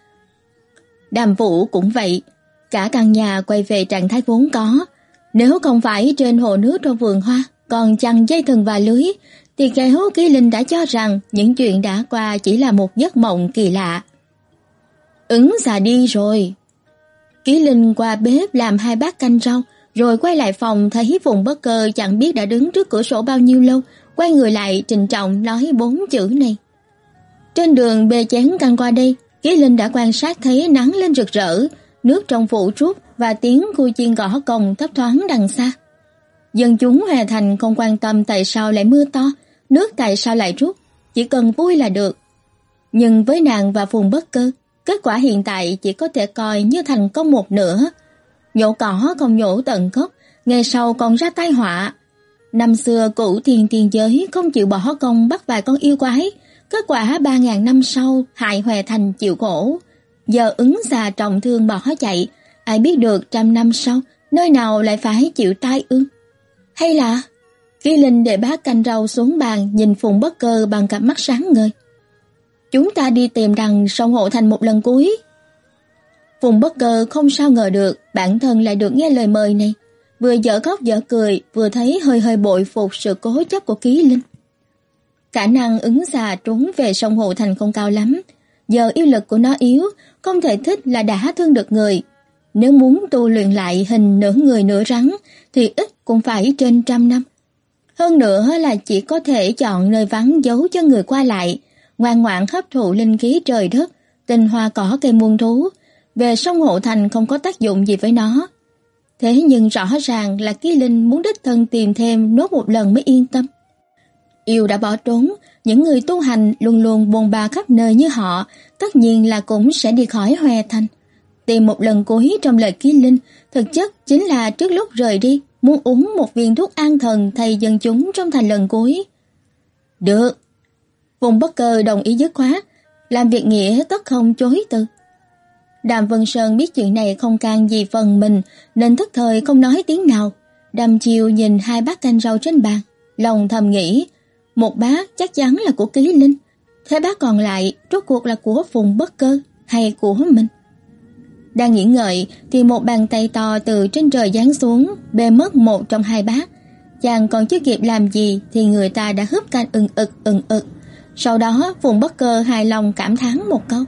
Đàm Vũ cũng vậy, cả căn nhà quay về trạng thái vốn có. Nếu không phải trên hồ nước trong vườn hoa còn chằng dây thừng và lưới, thì khéo Ký Linh đã cho rằng những chuyện đã qua chỉ là một giấc mộng kỳ lạ. Ứng già đi rồi. Ký Linh qua bếp làm hai bát canh rau, rồi quay lại phòng thấy Phùng Bất Cơ chẳng biết đã đứng trước cửa sổ bao nhiêu lâu, quay người lại trịnh trọng nói bốn chữ này. Trên đường bê chén canh qua đây, Ký Linh đã quan sát thấy nắng lên rực rỡ, nước trong phủ trút và tiếng cua chiên gõ cồng thấp thoáng đằng xa. Dân chúng Hoè Thành không quan tâm tại sao lại mưa to, nước tại sao lại rút, chỉ cần vui là được. Nhưng với nàng và Phùng Bất Cơ, kết quả hiện tại chỉ có thể coi như thành công một nửa. Nhổ cỏ không nhổ tận gốc, ngày sau còn ra tai họa. Năm xưa Cửu Thiên Tiên Giới không chịu bỏ công bắt vài con yêu quái, kết quả ba ngàn năm sau hại Hoè Thành chịu khổ. Giờ Ứng già trọng thương bỏ chạy, ai biết được trăm năm sau nơi nào lại phải chịu tai ương. Hay là... Ký Linh để bát canh rau xuống bàn, nhìn Phùng Bất Cơ bằng cặp mắt sáng ngời. Chúng ta đi tìm đằng sông Hộ Thành một lần cuối. Phùng Bất Cơ không sao ngờ được bản thân lại được nghe lời mời này, vừa dở khóc dở cười, vừa thấy hơi hơi bội phục sự cố chấp của Ký Linh. Khả năng ứng xà trốn về sông Hồ Thành không cao lắm, giờ yêu lực của nó yếu, không thể thích là đã thương được người. Nếu muốn tu luyện lại hình nửa người nửa rắn thì ít cũng phải trên trăm năm. Hơn nữa là chỉ có thể chọn nơi vắng giấu cho người qua lại, ngoan ngoãn hấp thụ linh khí trời đất, tinh hoa cỏ cây muôn thú. Về sông Hộ Thành không có tác dụng gì với nó. Thế nhưng rõ ràng là Ký Linh muốn đích thân tìm thêm nốt một lần mới yên tâm. Yêu đã bỏ trốn, những người tu hành luôn luôn bôn ba khắp nơi như họ, tất nhiên là cũng sẽ đi khỏi Hoè Thành. Tìm một lần cuối trong lời Ký Linh, thực chất chính là trước lúc rời đi, muốn uống một viên thuốc an thần thay dân chúng trong thành lần cuối. Được. Phùng Bất Cơ đồng ý dứt khoát, làm việc nghĩa tất không chối từ. Đàm Vân Sơn biết chuyện này không can gì phần mình, nên thức thời không nói tiếng nào. Đăm chiêu nhìn hai bát canh rau trên bàn, lòng thầm nghĩ, một bát chắc chắn là của Ký Linh, thế bát còn lại rốt cuộc là của Phùng Bất Cơ hay của mình? Đang nghĩ ngợi thì một bàn tay to từ trên trời giáng xuống, bê mất một trong hai bát. Chàng còn chưa kịp làm gì thì người ta đã húp canh ừng ực ừng ực. Sau đó Phùng Bất Cơ hài lòng cảm thán một câu: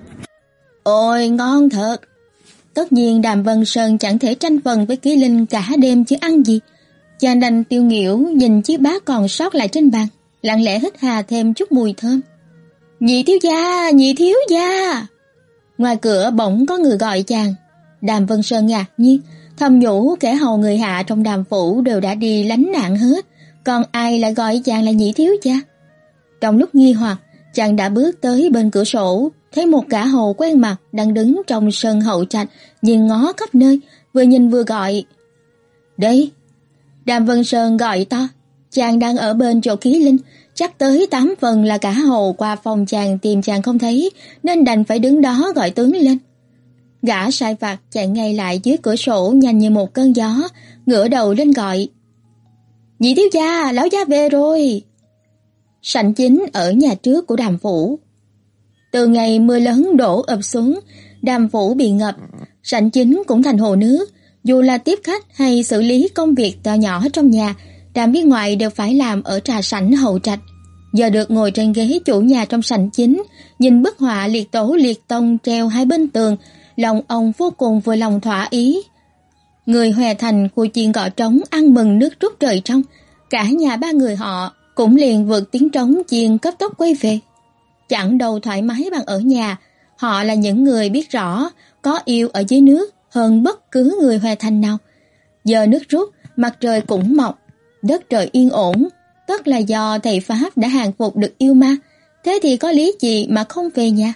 Ôi ngon thật. Tất nhiên Đàm Vân Sơn chẳng thể tranh phần với Ký Linh cả đêm chứ ăn gì. Chàng đành tiêu nghỉu nhìn chiếc bát còn sót lại trên bàn, lặng lẽ hít hà thêm chút mùi thơm. Nhị thiếu gia, nhị thiếu gia. Ngoài cửa bỗng có người gọi chàng. Đàm Vân Sơn ngạc nhiên, thầm nhủ kẻ hầu người hạ trong Đàm phủ đều đã đi lánh nạn hết, còn ai lại gọi chàng là nhị thiếu gia? Trong lúc nghi hoặc, chàng đã bước tới bên cửa sổ, thấy một gã hầu quen mặt đang đứng trong sân hậu trạch, nhìn ngó khắp nơi, vừa nhìn vừa gọi. Đây. Đàm Vân Sơn gọi to. Chàng đang ở bên chỗ Ký Linh, chắc tới tám phần là cả hầu qua phòng chàng tìm chàng không thấy, nên đành phải đứng đó gọi tướng lên. Gã sai vặt chạy ngay lại dưới cửa sổ nhanh như một cơn gió, ngửa đầu lên gọi. Nhị thiếu gia, lão gia về rồi. Sảnh chính ở nhà trước của Đàm phủ. Từ ngày mưa lớn đổ ập xuống, Đàm phủ bị ngập, sảnh chính cũng thành hồ nước. Dù là tiếp khách hay xử lý công việc to nhỏ trong nhà, Đàm viên ngoại đều phải làm ở trà sảnh hậu trạch. Giờ được ngồi trên ghế chủ nhà trong sảnh chính, nhìn bức họa liệt tổ liệt tông treo hai bên tường, lòng ông vô cùng vừa lòng thỏa ý. Người Hoè Thành khu chiên gõ trống ăn mừng nước rút trời trong, cả nhà ba người họ cũng liền vượt tiếng trống chiên cấp tốc quay về. Chẳng đâu thoải mái bằng ở nhà, họ là những người biết rõ có yêu ở dưới nước hơn bất cứ người Hoè Thành nào. Giờ nước rút, mặt trời cũng mọc, đất trời yên ổn, tất là do thầy Pháp đã hàng phục được yêu ma, thế thì có lý gì mà không về nhà.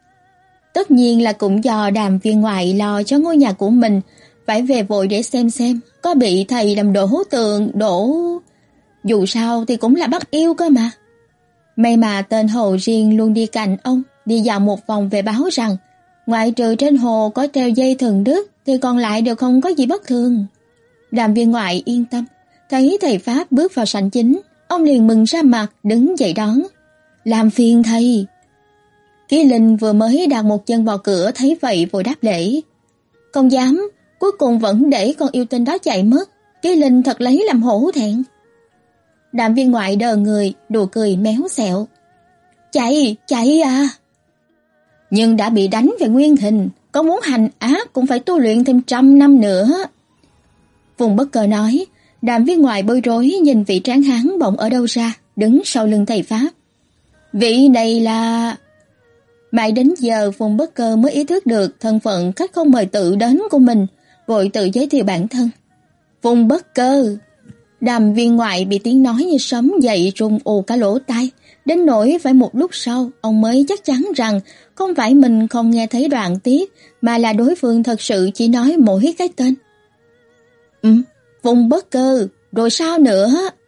Tất nhiên là cũng do Đàm viên ngoại lo cho ngôi nhà của mình, phải về vội để xem xem có bị thầy làm đổ tường, đổ... Dù sao thì cũng là bắt yêu cơ mà. May mà tên hầu riêng luôn đi cạnh ông, đi dạo một vòng về báo rằng, ngoại trừ trên hồ có treo dây thừng đứt thì còn lại đều không có gì bất thường. Đàm viên ngoại yên tâm, thấy thầy Pháp bước vào sảnh chính, ông liền mừng ra mặt đứng dậy đón. Làm phiền thầy. Ký Linh vừa mới đặt một chân vào cửa thấy vậy vội đáp lễ. Không dám, cuối cùng vẫn để con yêu tinh đó chạy mất. Ký Linh thật lấy làm hổ thẹn. Đàm viên ngoại đờ người, đùa cười méo xẹo. Chạy, chạy à. Nhưng đã bị đánh về nguyên hình, có muốn hành ác cũng phải tu luyện thêm trăm năm nữa. Phùng Bất Cơ nói. Đàm viên ngoại bối rối nhìn vị tráng hán bỗng ở đâu ra, đứng sau lưng thầy Pháp. Vị này là... Mãi đến giờ Phùng Bất Cơ mới ý thức được thân phận khách không mời tự đến của mình, vội tự giới thiệu bản thân. Phùng Bất Cơ. Đàm viên ngoại bị tiếng nói như sấm dậy rung ù cả lỗ tai, đến nỗi phải một lúc sau ông mới chắc chắn rằng không phải mình không nghe thấy đoạn tiếp, mà là đối phương thật sự chỉ nói mỗi cái tên. Ừ, Phùng Bất Cơ, rồi sao nữa?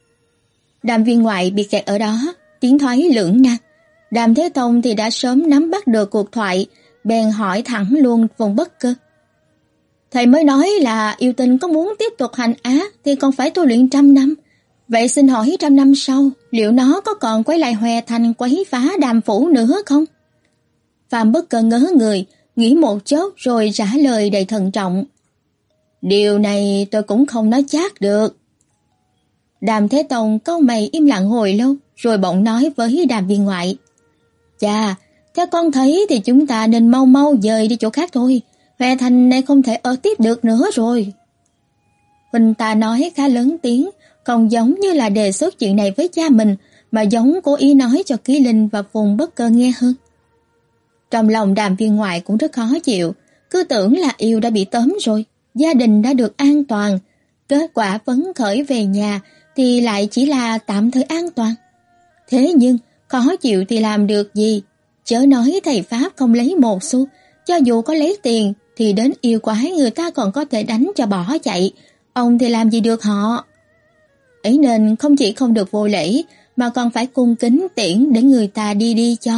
Đàm viên ngoại bị kẹt ở đó, tiếng thoái lưỡng nan. Đàm Thế Tông thì đã sớm nắm bắt được cuộc thoại, bèn hỏi thẳng luôn Phùng Bất Cơ. Thầy mới nói là yêu tinh có muốn tiếp tục hành ác thì còn phải tu luyện trăm năm. Vậy xin hỏi trăm năm sau, liệu nó có còn quay lại Hoè Thành quấy phá Đàm phủ nữa không? Phạm Bất Cơ ngớ người, nghĩ một chốc rồi trả lời đầy thận trọng. Điều này tôi cũng không nói chắc được. Đàm Thế Tông cau mày im lặng hồi lâu, rồi bỗng nói với Đàm viên ngoại. Chà, theo con thấy thì chúng ta nên mau mau dời đi chỗ khác thôi. Huệ Thành này không thể ở tiếp được nữa rồi. Huynh ta nói khá lớn tiếng, không giống như là đề xuất chuyện này với cha mình, mà giống cố ý nói cho Ký Linh và Phùng Bất Cơ nghe hơn. Trong lòng Đàm viên ngoại cũng rất khó chịu, cứ tưởng là yêu đã bị tóm rồi, gia đình đã được an toàn, kết quả phấn khởi về nhà thì lại chỉ là tạm thời an toàn. Thế nhưng khó chịu thì làm được gì, chớ nói thầy Pháp không lấy một xu, cho dù có lấy tiền thì đến yêu quái người ta còn có thể đánh cho bỏ chạy, ông thì làm gì được họ. Ấy nên không chỉ không được vô lễ mà còn phải cung kính tiễn để người ta đi đi cho.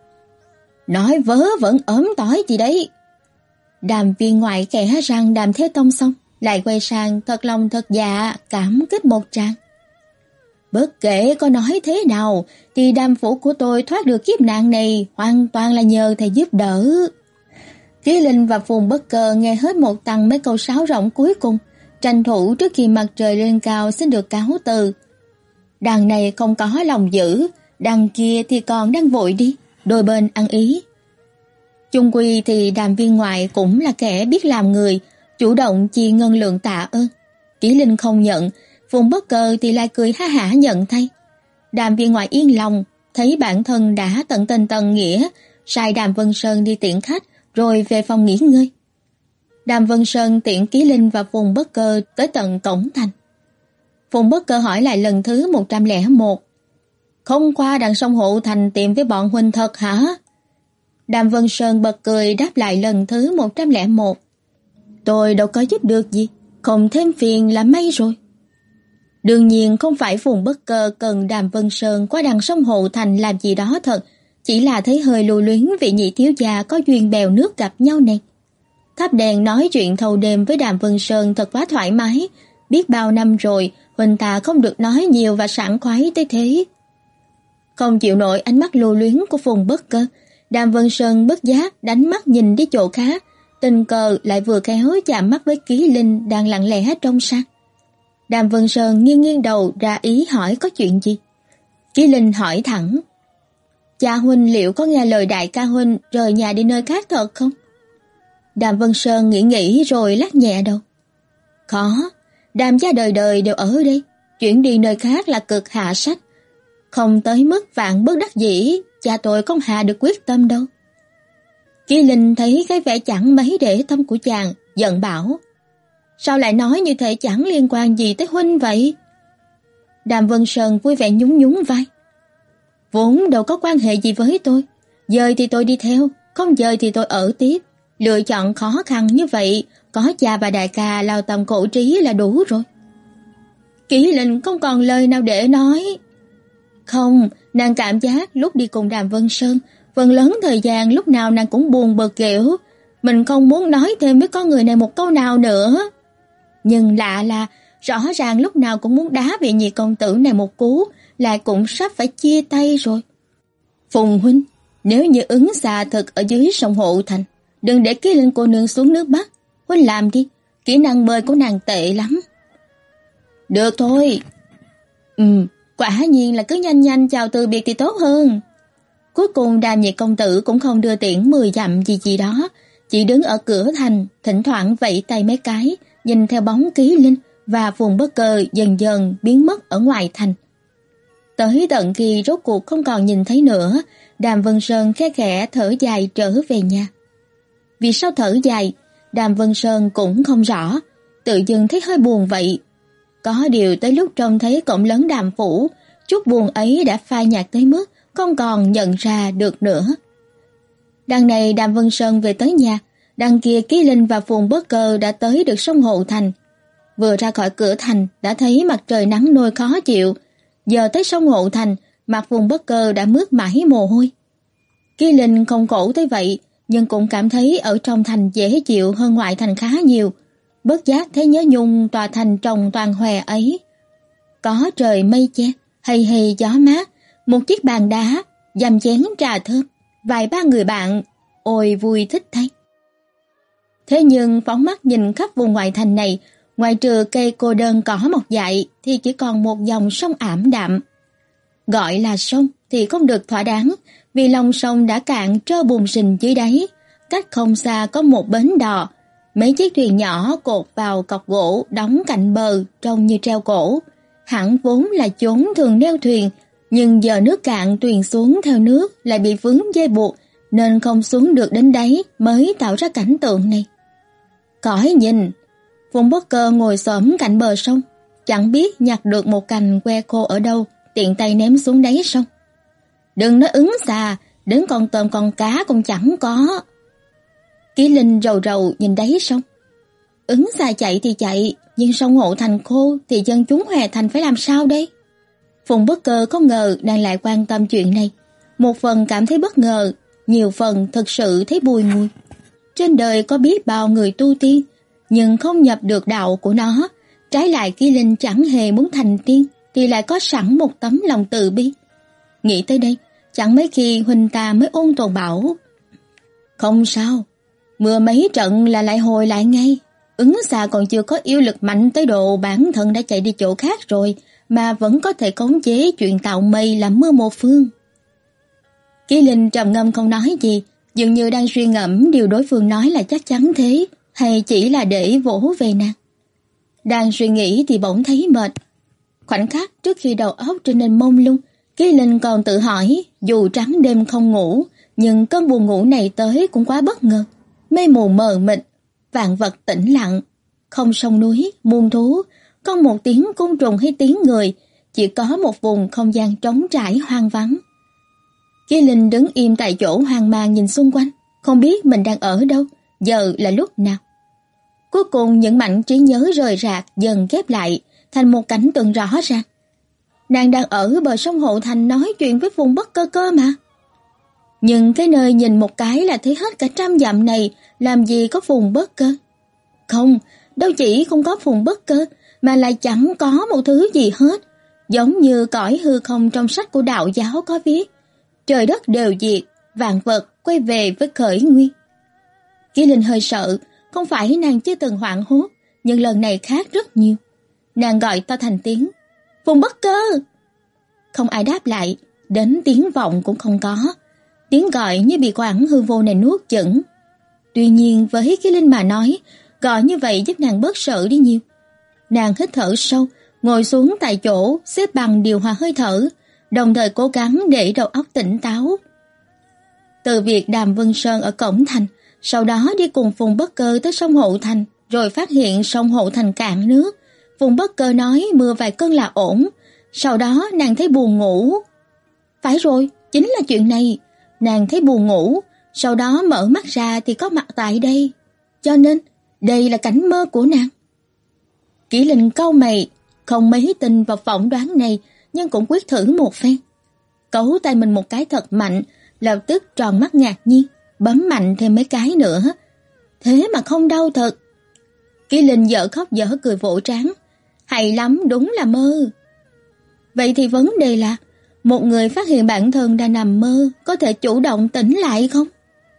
Nói vớ vẩn ốm tỏi gì đấy. Đàm viên ngoại khẽ răng Đàm Thế Tông xong, lại quay sang thật lòng thật dạ cảm kích một tràng. Bất kể có nói thế nào thì Đàm phủ của tôi thoát được kiếp nạn này hoàn toàn là nhờ thầy giúp đỡ. Ký Linh và Phùng Bất Cơ nghe hết một tầng mấy câu sáo rỗng cuối cùng, tranh thủ trước khi mặt trời lên cao xin được cáo từ. Đằng này không có lòng giữ, đằng kia thì còn đang vội đi, đôi bên ăn ý. Chung quy thì Đàm viên ngoại cũng là kẻ biết làm người, chủ động chi ngân lượng tạ ơn. Ký Linh không nhận, Phùng Bất Cơ thì lại cười ha hả nhận thay. Đàm viên ngoại yên lòng, thấy bản thân đã tận tình tận nghĩa, sai Đàm Vân Sơn đi tiễn khách, rồi về phòng nghỉ ngơi. Đàm Vân Sơn tiễn Ký Linh và Phùng Bất Cơ tới tận cổng thành. Phùng Bất Cơ hỏi lại lần thứ một trăm lẻ một. Không qua đằng sông Hộ Thành tìm với bọn huynh thật hả? Đàm Vân Sơn bật cười đáp lại lần thứ một trăm lẻ một. Tôi đâu có giúp được gì, không thêm phiền là may rồi. Đương nhiên không phải Phùng Bất Cơ cần Đàm Vân Sơn qua đằng sông Hộ Thành làm gì đó thật, chỉ là thấy hơi lưu luyến vị nhị thiếu gia có duyên bèo nước gặp nhau này. Thắp đèn nói chuyện thâu đêm với Đàm Vân Sơn thật quá thoải mái, biết bao năm rồi huynh ta không được nói nhiều và sảng khoái tới thế. Không chịu nổi ánh mắt lưu luyến của Phùng Bất Cơ, Đàm Vân Sơn bất giác đánh mắt nhìn đi chỗ khác, tình cờ lại vừa khéo chạm mắt với Ký Linh đang lặng lẽ trong sân. Đàm Vân Sơn nghiêng nghiêng đầu ra ý hỏi có chuyện gì. Ký Linh hỏi thẳng. Cha huynh liệu có nghe lời đại ca huynh rời nhà đi nơi khác thật không? Đàm Vân Sơn nghĩ nghĩ rồi lắc nhẹ đầu. Khó, Đàm gia đời đời đều ở đây, chuyển đi nơi khác là cực hạ sách. Không tới mức vạn bất đắc dĩ, cha tôi không hạ được quyết tâm đâu. Ký Linh thấy cái vẻ chẳng mấy để tâm của chàng, giận bảo. Sao lại nói như thế, chẳng liên quan gì tới huynh vậy? Đàm Vân Sơn vui vẻ nhún nhún vai. Vốn đâu có quan hệ gì với tôi, dời thì tôi đi theo, không dời thì tôi ở tiếp. Lựa chọn khó khăn như vậy, có cha và đại ca lao tâm khổ trí là đủ rồi. Kỷ Linh không còn lời nào để nói. Không, nàng cảm giác lúc đi cùng Đàm Vân Sơn, phần lớn thời gian lúc nào nàng cũng buồn bực kiểu, mình không muốn nói thêm với con người này một câu nào nữa. Nhưng lạ là, rõ ràng lúc nào cũng muốn đá vị nhị công tử này một cú, lại cũng sắp phải chia tay rồi. Phùng huynh, nếu như ứng xà thực ở dưới sông Hộ Thành, đừng để Ký Linh cô nương xuống nước Bắc, huynh làm đi, kỹ năng bơi của nàng tệ lắm. Được thôi. Ừ, quả nhiên là cứ nhanh nhanh chào từ biệt thì tốt hơn. Cuối cùng Đàm nhị công tử cũng không đưa tiễn mười dặm gì gì đó, chỉ đứng ở cửa thành, thỉnh thoảng vẫy tay mấy cái, nhìn theo bóng Ký Linh và Phùng Bất Cơ dần dần biến mất ở ngoài thành. Tới tận khi rốt cuộc không còn nhìn thấy nữa, Đàm Vân Sơn khẽ khẽ thở dài trở về nhà. Vì sao thở dài, Đàm Vân Sơn cũng không rõ, tự dưng thấy hơi buồn vậy. Có điều tới lúc trông thấy cổng lớn Đàm phủ, chút buồn ấy đã phai nhạt tới mức không còn nhận ra được nữa. Đằng này Đàm Vân Sơn về tới nhà, đằng kia Ký Linh và Phùng Bất Cơ đã tới được sông Hộ Thành. Vừa ra khỏi cửa thành đã thấy mặt trời nắng nôi khó chịu, giờ tới sông Hộ Thành, mặt Phùng Bất Cơ đã mướt mải mồ hôi. Ký Linh không khổ tới vậy, nhưng cũng cảm thấy ở trong thành dễ chịu hơn ngoại thành khá nhiều. Bất giác thấy nhớ nhung tòa thành trồng toàn hòe ấy. Có trời mây che, hây hây gió mát, một chiếc bàn đá, dằm chén trà thơm, vài ba người bạn, ôi vui thích thay. Thế nhưng phóng mắt nhìn khắp vùng ngoại thành này, ngoài trừ cây cô đơn cỏ mọc dại thì chỉ còn một dòng sông ảm đạm. Gọi là sông thì không được thỏa đáng, vì lòng sông đã cạn trơ bùn sình dưới đáy. Cách không xa có một bến đò, mấy chiếc thuyền nhỏ cột vào cọc gỗ đóng cạnh bờ trông như treo cổ. Hẳn vốn là chốn thường neo thuyền, nhưng giờ nước cạn thuyền xuống theo nước lại bị vướng dây buộc nên không xuống được đến đáy, mới tạo ra cảnh tượng này. Cõi nhìn, Phùng Bất Cơ ngồi xổm cạnh bờ sông, chẳng biết nhặt được một cành que khô ở đâu, tiện tay ném xuống đáy sông. Đừng nói ứng xà, đến con tôm con cá cũng chẳng có. Ký Linh rầu rầu nhìn đáy sông. Ứng xà chạy thì chạy, nhưng sông Hộ Thành khô thì dân chúng Hoè Thành phải làm sao đây? Phùng Bất Cơ không ngờ nàng lại quan tâm chuyện này. Một phần cảm thấy bất ngờ, nhiều phần thực sự thấy bùi ngùi. Trên đời có biết bao người tu tiên, nhưng không nhập được đạo của nó. Trái lại Ký Linh chẳng hề muốn thành tiên, thì lại có sẵn một tấm lòng từ bi. Nghĩ tới đây, chẳng mấy khi huynh ta mới ôn tồn bảo: không sao, mưa mấy trận là lại hồi lại ngay. Ứng xà còn chưa có yêu lực mạnh tới độ bản thân đã chạy đi chỗ khác rồi, mà vẫn có thể khống chế chuyện tạo mây làm mưa một phương. Ký Linh trầm ngâm không nói gì, dường như đang suy ngẫm điều đối phương nói là chắc chắn thế, hay chỉ là để vỗ về nàng. Đang suy nghĩ thì bỗng thấy mệt. Khoảnh khắc trước khi đầu óc trở nên mông lung, Ký Linh còn tự hỏi, dù trắng đêm không ngủ, nhưng cơn buồn ngủ này tới cũng quá bất ngờ. Mây mù mờ mịt, vạn vật tĩnh lặng, không sông núi, muôn thú, không một tiếng côn trùng hay tiếng người, chỉ có một vùng không gian trống trải hoang vắng. Ký Linh đứng im tại chỗ hoang mang nhìn xung quanh, không biết mình đang ở đâu, giờ là lúc nào. Cuối cùng những mảnh trí nhớ rời rạc dần ghép lại thành một cảnh tượng rõ ràng. Nàng đang ở bờ sông Hộ Thành nói chuyện với Phùng Bất Cơ cơ mà. Nhưng cái nơi nhìn một cái là thấy hết cả trăm dặm này, làm gì có Phùng Bất Cơ? Không, đâu chỉ không có Phùng Bất Cơ, mà lại chẳng có một thứ gì hết. Giống như cõi hư không trong sách của đạo giáo có viết: trời đất đều diệt, vạn vật quay về với khởi nguyên. Ký Linh hơi sợ, không phải nàng chưa từng hoảng hốt, nhưng lần này khác rất nhiều. Nàng gọi to thành tiếng: Phùng Bất Cơ! Không ai đáp lại, đến tiếng vọng cũng không có. Tiếng gọi như bị khoảng hư vô này nuốt chửng. Tuy nhiên với Ký Linh mà nói, gọi như vậy giúp nàng bớt sợ đi nhiều. Nàng hít thở sâu, ngồi xuống tại chỗ, xếp bằng điều hòa hơi thở, đồng thời cố gắng để đầu óc tỉnh táo. Từ việc Đàm Vân Sơn ở cổng thành, sau đó đi cùng Phùng Bất Cơ tới sông Hộ Thành, rồi phát hiện sông Hộ Thành cạn nước. Phùng Bất Cơ nói mưa vài cơn là ổn. Sau đó nàng thấy buồn ngủ. Phải rồi, chính là chuyện này. Nàng thấy buồn ngủ, sau đó mở mắt ra thì có mặt tại đây. Cho nên, đây là cảnh mơ của nàng. Kỷ Linh cau mày, không mấy tin vào phỏng đoán này, nhưng cũng quyết thử một phen. Cấu tay mình một cái thật mạnh, lập tức tròn mắt ngạc nhiên, bấm mạnh thêm mấy cái nữa. Thế mà không đau thật. Kỷ Linh dở khóc dở cười vỗ trán. Hay lắm, đúng là mơ. Vậy thì vấn đề là, một người phát hiện bản thân đang nằm mơ có thể chủ động tỉnh lại không?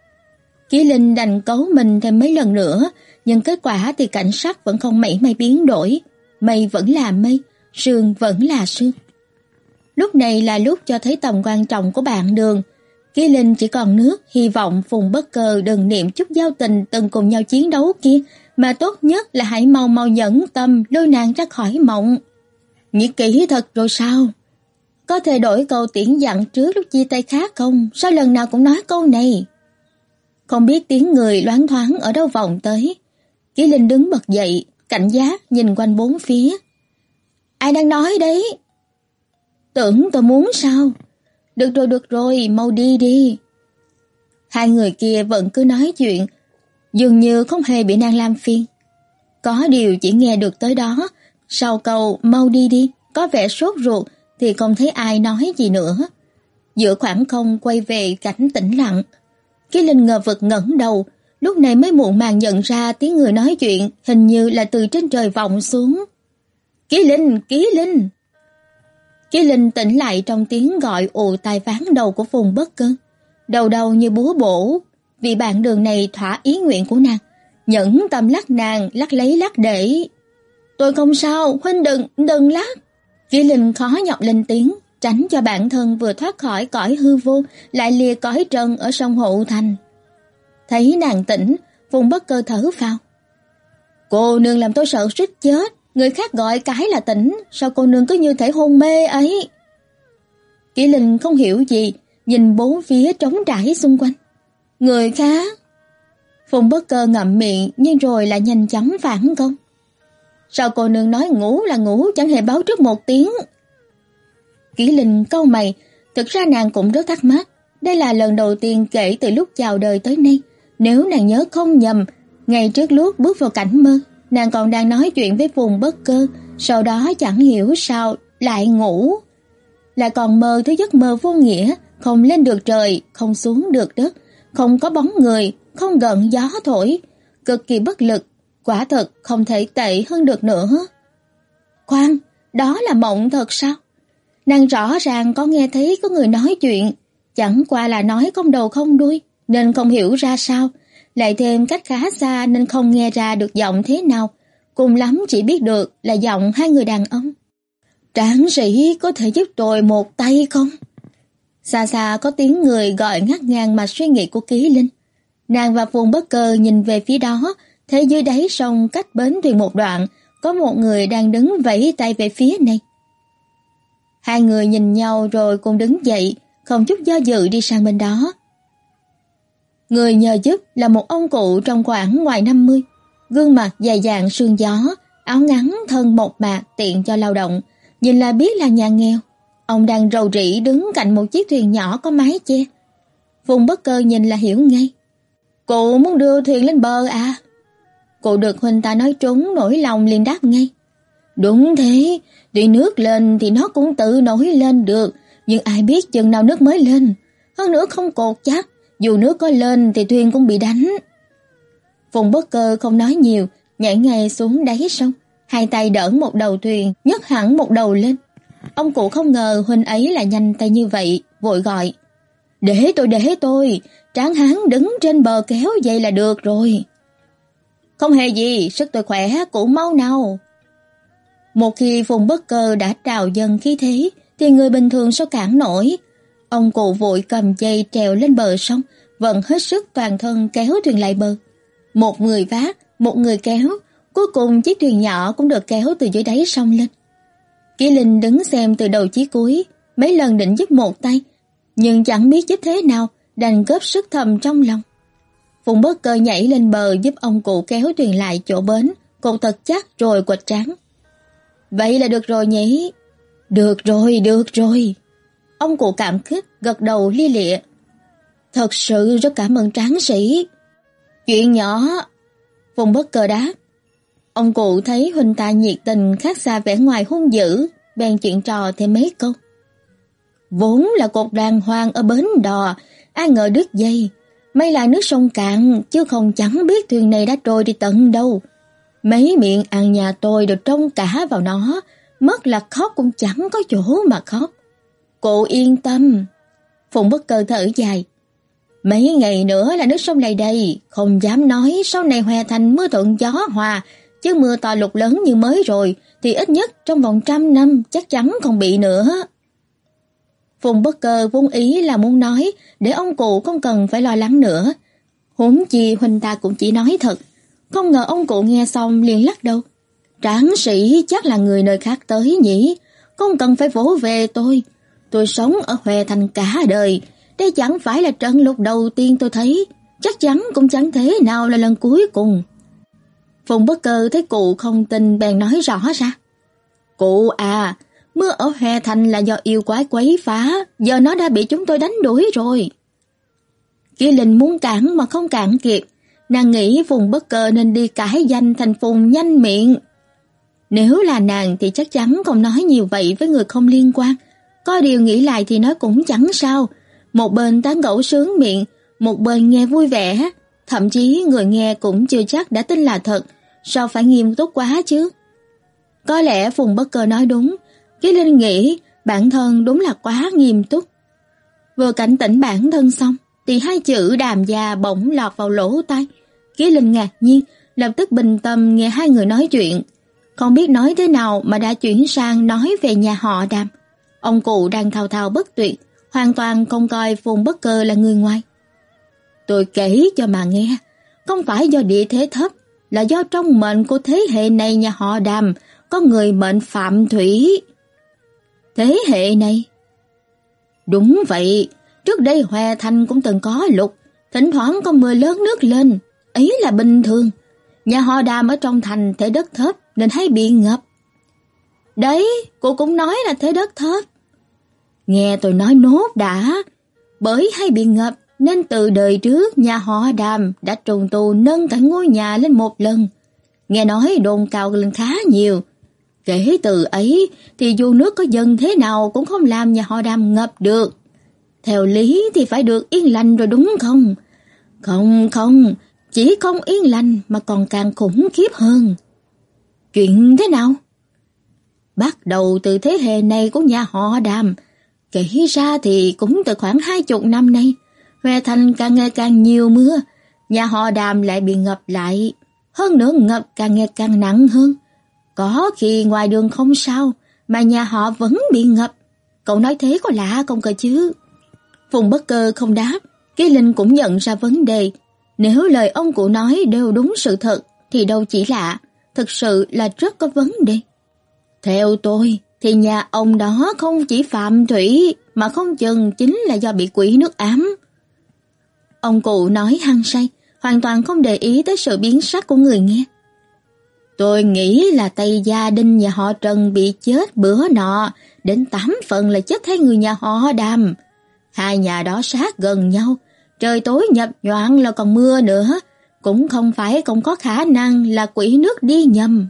Kỷ Linh đành cấu mình thêm mấy lần nữa, nhưng kết quả thì cảnh sắc vẫn không mảy may biến đổi. Mây vẫn là mây, sương vẫn là sương. Lúc này là lúc cho thấy tầm quan trọng của bạn đường. Kỷ Linh chỉ còn nước, hy vọng Phùng Bất Cơ đừng niệm chút giao tình từng cùng nhau chiến đấu kia, mà tốt nhất là hãy mau mau nhẫn tâm lôi nàng ra khỏi mộng. Nghĩ kỹ thật rồi sao? Có thể đổi câu tiễn dặn trước lúc chia tay khác không? Sao lần nào cũng nói câu này? Không biết tiếng người loáng thoáng ở đâu vọng tới. Kỷ Linh đứng bật dậy, cảnh giác nhìn quanh bốn phía. Ai đang nói đấy? Tưởng tôi muốn sao? Được rồi, được rồi, mau đi đi. Hai người kia vẫn cứ nói chuyện, dường như không hề bị nàng làm phiền. Có điều chỉ nghe được tới đó, sau câu mau đi đi, có vẻ sốt ruột thì không thấy ai nói gì nữa. Giữa khoảng không quay về cảnh tĩnh lặng. Kỷ Linh ngờ vực ngẩng đầu, lúc này mới muộn màng nhận ra tiếng người nói chuyện hình như là từ trên trời vọng xuống. Kỷ Linh, Kỷ Linh. Kỷ Linh tỉnh lại trong tiếng gọi ù tai ván đầu của Phùng Bất Cơ. Đầu đầu như búa bổ, vì bạn đường này thỏa ý nguyện của nàng, Nhẫn Tâm lắc nàng, lắc lấy lắc để. Tôi không sao, huynh đừng, đừng lắc. Kỷ Linh khó nhọc lên tiếng, tránh cho bản thân vừa thoát khỏi cõi hư vô, lại lìa cõi trần ở sông Hộ Thành. Thấy nàng tỉnh, Phùng Bất Cơ thở phào. Cô nương làm tôi sợ suýt chết, người khác gọi cái là tỉnh, sao cô nương cứ như thể hôn mê ấy? Kỷ Linh không hiểu gì, nhìn bốn phía trống trải xung quanh. Người khác? Phùng Bất Cơ ngậm miệng nhưng rồi lại nhanh chóng phản công. Sao cô nương nói ngủ là ngủ, chẳng hề báo trước một tiếng? Kỷ Linh cau mày, thực ra nàng cũng rất thắc mắc. Đây là lần đầu tiên kể từ lúc chào đời tới nay. Nếu nàng nhớ không nhầm, ngày trước lúc bước vào cảnh mơ, nàng còn đang nói chuyện với Phùng Bất Cơ, sau đó chẳng hiểu sao lại ngủ. Lại còn mơ thứ giấc mơ vô nghĩa, không lên được trời, không xuống được đất, không có bóng người, không gợn gió thổi, cực kỳ bất lực, quả thật không thể tệ hơn được nữa. Khoan, đó là mộng thật sao? Nàng rõ ràng có nghe thấy có người nói chuyện, chẳng qua là nói không đầu không đuôi, nên không hiểu ra sao, lại thêm cách khá xa nên không nghe ra được giọng thế nào, cùng lắm chỉ biết được là giọng hai người đàn ông. Tráng sĩ có thể giúp tôi một tay không? Xa xa có tiếng người gọi ngắt ngang mạch suy nghĩ của Kỷ Linh. Nàng và Phùng Bất Cơ nhìn về phía đó, thấy dưới đáy sông cách bến thuyền một đoạn, có một người đang đứng vẫy tay về phía này. Hai người nhìn nhau rồi cùng đứng dậy, không chút do dự đi sang bên đó. Người nhờ giúp là một ông cụ trong khoảng ngoài năm mươi, gương mặt dày dạn sương gió, áo ngắn thân mộc mạc tiện cho lao động, nhìn là biết là nhà nghèo. Ông đang rầu rĩ đứng cạnh một chiếc thuyền nhỏ có mái che. Phùng Bất Cơ nhìn là hiểu ngay. Cụ muốn đưa thuyền lên bờ à? Cụ được huynh ta nói trúng, nổi lòng liền đáp ngay. Đúng thế, tuy nước lên thì nó cũng tự nổi lên được, nhưng ai biết chừng nào nước mới lên. Hơn nữa không cột chắc, dù nước có lên thì thuyền cũng bị đánh. Phùng Bất Cơ không nói nhiều, nhảy ngay xuống đáy sông, hai tay đỡ một đầu thuyền, nhấc hẳn một đầu lên. Ông cụ không ngờ huynh ấy lại nhanh tay như vậy, vội gọi. Để tôi, để tôi, tráng hán đứng trên bờ kéo vậy là được rồi. Không hề gì, sức tôi khỏe, cụ mau nào. Một khi Phùng Bất Cơ đã trào dâng khí thế, thì người bình thường sao cản nổi. Ông cụ vội cầm dây trèo lên bờ sông, vận hết sức toàn thân kéo thuyền lại bờ. Một người vác, một người kéo, cuối cùng chiếc thuyền nhỏ cũng được kéo từ dưới đáy sông lên. Kỷ Linh đứng xem từ đầu chí cuối, mấy lần định giúp một tay, nhưng chẳng biết giúp thế nào, đành góp sức thầm trong lòng. Phùng Bất Cơ nhảy lên bờ giúp ông cụ kéo thuyền lại chỗ bến, cột thật chắc rồi quệt trắng. Vậy là được rồi nhỉ? Được rồi, được rồi. Ông cụ cảm kích, gật đầu lia lịa. Thật sự rất cảm ơn tráng sĩ. Chuyện nhỏ. Phùng Bất Cơ đáp. Ông cụ thấy huynh ta nhiệt tình khác xa vẻ ngoài hung dữ, bèn chuyện trò thêm mấy câu. Vốn là cột đàng hoàng ở bến đò, ai ngờ đứt dây. May là nước sông cạn, chứ không chẳng biết thuyền này đã trôi đi tận đâu. Mấy miệng ăn nhà tôi đều trông cả vào nó, mất là khóc cũng chẳng có chỗ mà khóc. Cụ yên tâm. Phùng Bất Cơ thở dài. Mấy ngày nữa là nước sông này đây, không dám nói sau này hòa thành mưa thuận gió hòa, chứ mưa to lụt lớn như mới rồi thì ít nhất trong vòng trăm năm chắc chắn không bị nữa. Phùng Bất Cơ vốn ý là muốn nói để ông cụ không cần phải lo lắng nữa. Huống chi huynh ta cũng chỉ nói thật. Không ngờ ông cụ nghe xong liền lắc đầu. Tráng sĩ chắc là người nơi khác tới nhỉ, không cần phải vỗ về tôi. Tôi sống ở Huệ Thành cả đời, đây chẳng phải là trận lụt đầu tiên tôi thấy, chắc chắn cũng chẳng thế nào là lần cuối cùng. Phùng Bất Cơ thấy cụ không tin bèn nói rõ ra. Cụ à, mưa ở Huệ Thành là do yêu quái quấy phá, giờ nó đã bị chúng tôi đánh đuổi rồi. Kỷ Linh muốn cản mà không cản kịp, nàng nghĩ Phùng Bất Cơ nên đi cải danh thành Phùng Nhanh Miệng. Nếu là nàng thì chắc chắn không nói nhiều vậy với người không liên quan, có điều nghĩ lại thì nói cũng chẳng sao, một bên tán gẫu sướng miệng, một bên nghe vui vẻ, thậm chí người nghe cũng chưa chắc đã tin là thật, sao phải nghiêm túc quá chứ. Có lẽ Phùng Bất Cơ nói đúng, Kỷ Linh nghĩ bản thân đúng là quá nghiêm túc. Vừa cảnh tỉnh bản thân xong, thì hai chữ đàm gia bỗng lọt vào lỗ tai. Ký Linh ngạc nhiên, lập tức bình tâm nghe hai người nói chuyện. Không biết nói thế nào mà đã chuyển sang nói về nhà họ Đàm. Ông cụ đang thao thao bất tuyệt, hoàn toàn không coi Phùng Bất Cơ là người ngoài. Tôi kể cho mà nghe, không phải do địa thế thấp, là do trong mệnh của thế hệ này nhà họ Đàm có người mệnh Phạm Thủy. Thế hệ này? Đúng vậy, trước đây Hoè Thành cũng từng có lụt, thỉnh thoảng có mưa lớn nước lên, ấy là bình thường. Nhà họ Đàm ở trong thành thế đất thấp nên hay bị ngập. Đấy, cô cũng nói là thế đất thấp. Nghe tôi nói nốt đã, bởi hay bị ngập nên từ đời trước nhà họ Đàm đã trùng tu nâng cả ngôi nhà lên một lần. Nghe nói đồn cao lên khá nhiều. Kể từ ấy thì dù nước có dâng thế nào cũng không làm nhà họ Đàm ngập được. Theo lý thì phải được yên lành rồi đúng không? Không không, chỉ không yên lành mà còn càng khủng khiếp hơn. Chuyện thế nào? Bắt đầu từ thế hệ này của nhà họ Đàm, kể ra thì cũng từ khoảng hai chục năm nay, Hoè Thành càng ngày càng nhiều mưa, nhà họ Đàm lại bị ngập lại. Hơn nữa ngập càng ngày càng nặng hơn. Có khi ngoài đường không sao, mà nhà họ vẫn bị ngập. Cậu nói thế có lạ không cơ chứ? Phùng Bất Cơ không đáp, Ký Linh cũng nhận ra vấn đề. Nếu lời ông cụ nói đều đúng sự thật, thì đâu chỉ lạ, thực sự là rất có vấn đề. Theo tôi, thì nhà ông đó không chỉ Phạm Thủy, mà không chừng chính là do bị quỷ nước ám. Ông cụ nói hăng say, hoàn toàn không để ý tới sự biến sắc của người nghe. Tôi nghĩ là tay gia đình nhà họ Trần bị chết bữa nọ, đến tám phần là chết thay người nhà họ Đàm. Hai nhà đó sát gần nhau, trời tối nhập nhoạng là còn mưa nữa, cũng không phải không có khả năng là quỷ nước đi nhầm.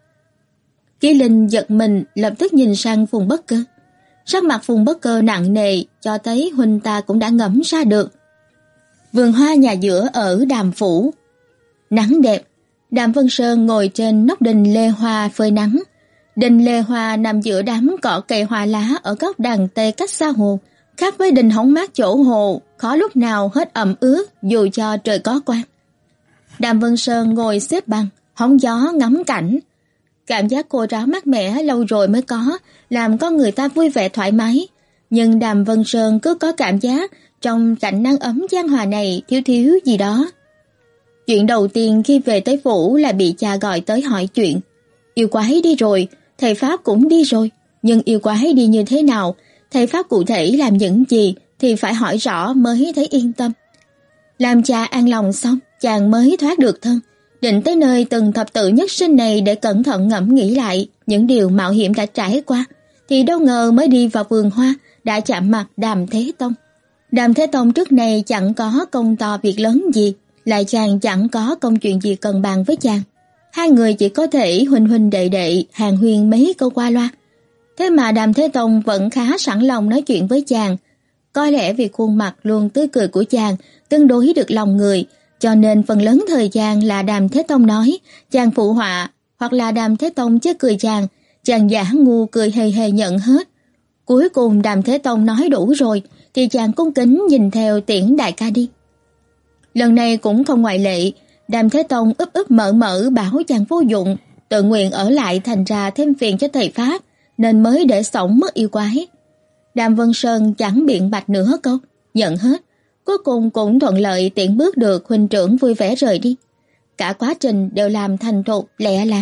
Ký Linh giật mình, lập tức nhìn sang Phùng Bất Cơ. Sắc mặt Phùng Bất Cơ nặng nề, cho thấy huynh ta cũng đã ngẫm ra được. Vườn hoa nhà giữa ở Đàm phủ. Nắng đẹp, Đàm Vân Sơn ngồi trên nóc đình lê hoa phơi nắng. Đình lê hoa nằm giữa đám cỏ cây hoa lá ở góc đằng tây cách xa hồ, khác với đình hóng mát chỗ hồ, khó lúc nào hết ẩm ướt dù cho trời có quang. Đàm Vân Sơn ngồi xếp bằng, hóng gió ngắm cảnh. Cảm giác cô ráo mát mẻ lâu rồi mới có, làm con người ta vui vẻ thoải mái. Nhưng Đàm Vân Sơn cứ có cảm giác trong cảnh nắng ấm chan hòa này thiếu thiếu gì đó. Chuyện đầu tiên khi về tới phủ là bị cha gọi tới hỏi chuyện. Yêu quái đi rồi, thầy Pháp cũng đi rồi, nhưng yêu quái đi như thế nào, thầy Pháp cụ thể làm những gì thì phải hỏi rõ mới thấy yên tâm. Làm cha an lòng xong, chàng mới thoát được thân, định tới nơi từng thập tự nhất sinh này để cẩn thận ngẫm nghĩ lại những điều mạo hiểm đã trải qua, thì đâu ngờ mới đi vào vườn hoa đã chạm mặt Đàm Thế Tông. Đàm Thế Tông trước này chẳng có công to việc lớn gì, lại chàng chẳng có công chuyện gì cần bàn với chàng. Hai người chỉ có thể huynh huynh đệ đệ hàn huyên mấy câu qua loa. Thế mà Đàm Thế Tông vẫn khá sẵn lòng nói chuyện với chàng. Có lẽ vì khuôn mặt luôn tươi cười của chàng tương đối được lòng người, cho nên phần lớn thời gian là Đàm Thế Tông nói, chàng phụ họa, hoặc là Đàm Thế Tông chế cười chàng, chàng giả ngu cười hề hề nhận hết. Cuối cùng Đàm Thế Tông nói đủ rồi, thì chàng cung kính nhìn theo tiễn đại ca đi. Lần này cũng không ngoại lệ, Đàm Thế Tông úp úp mở mở bảo chàng vô dụng, tự nguyện ở lại thành ra thêm phiền cho thầy Pháp, nên mới để xổng mất yêu quái. Đàm Vân Sơn chẳng biện bạch nửa câu, nhận hết, cuối cùng cũng thuận lợi tiễn bước được huynh trưởng vui vẻ rời đi. Cả quá trình đều làm thành thục lẹ làng.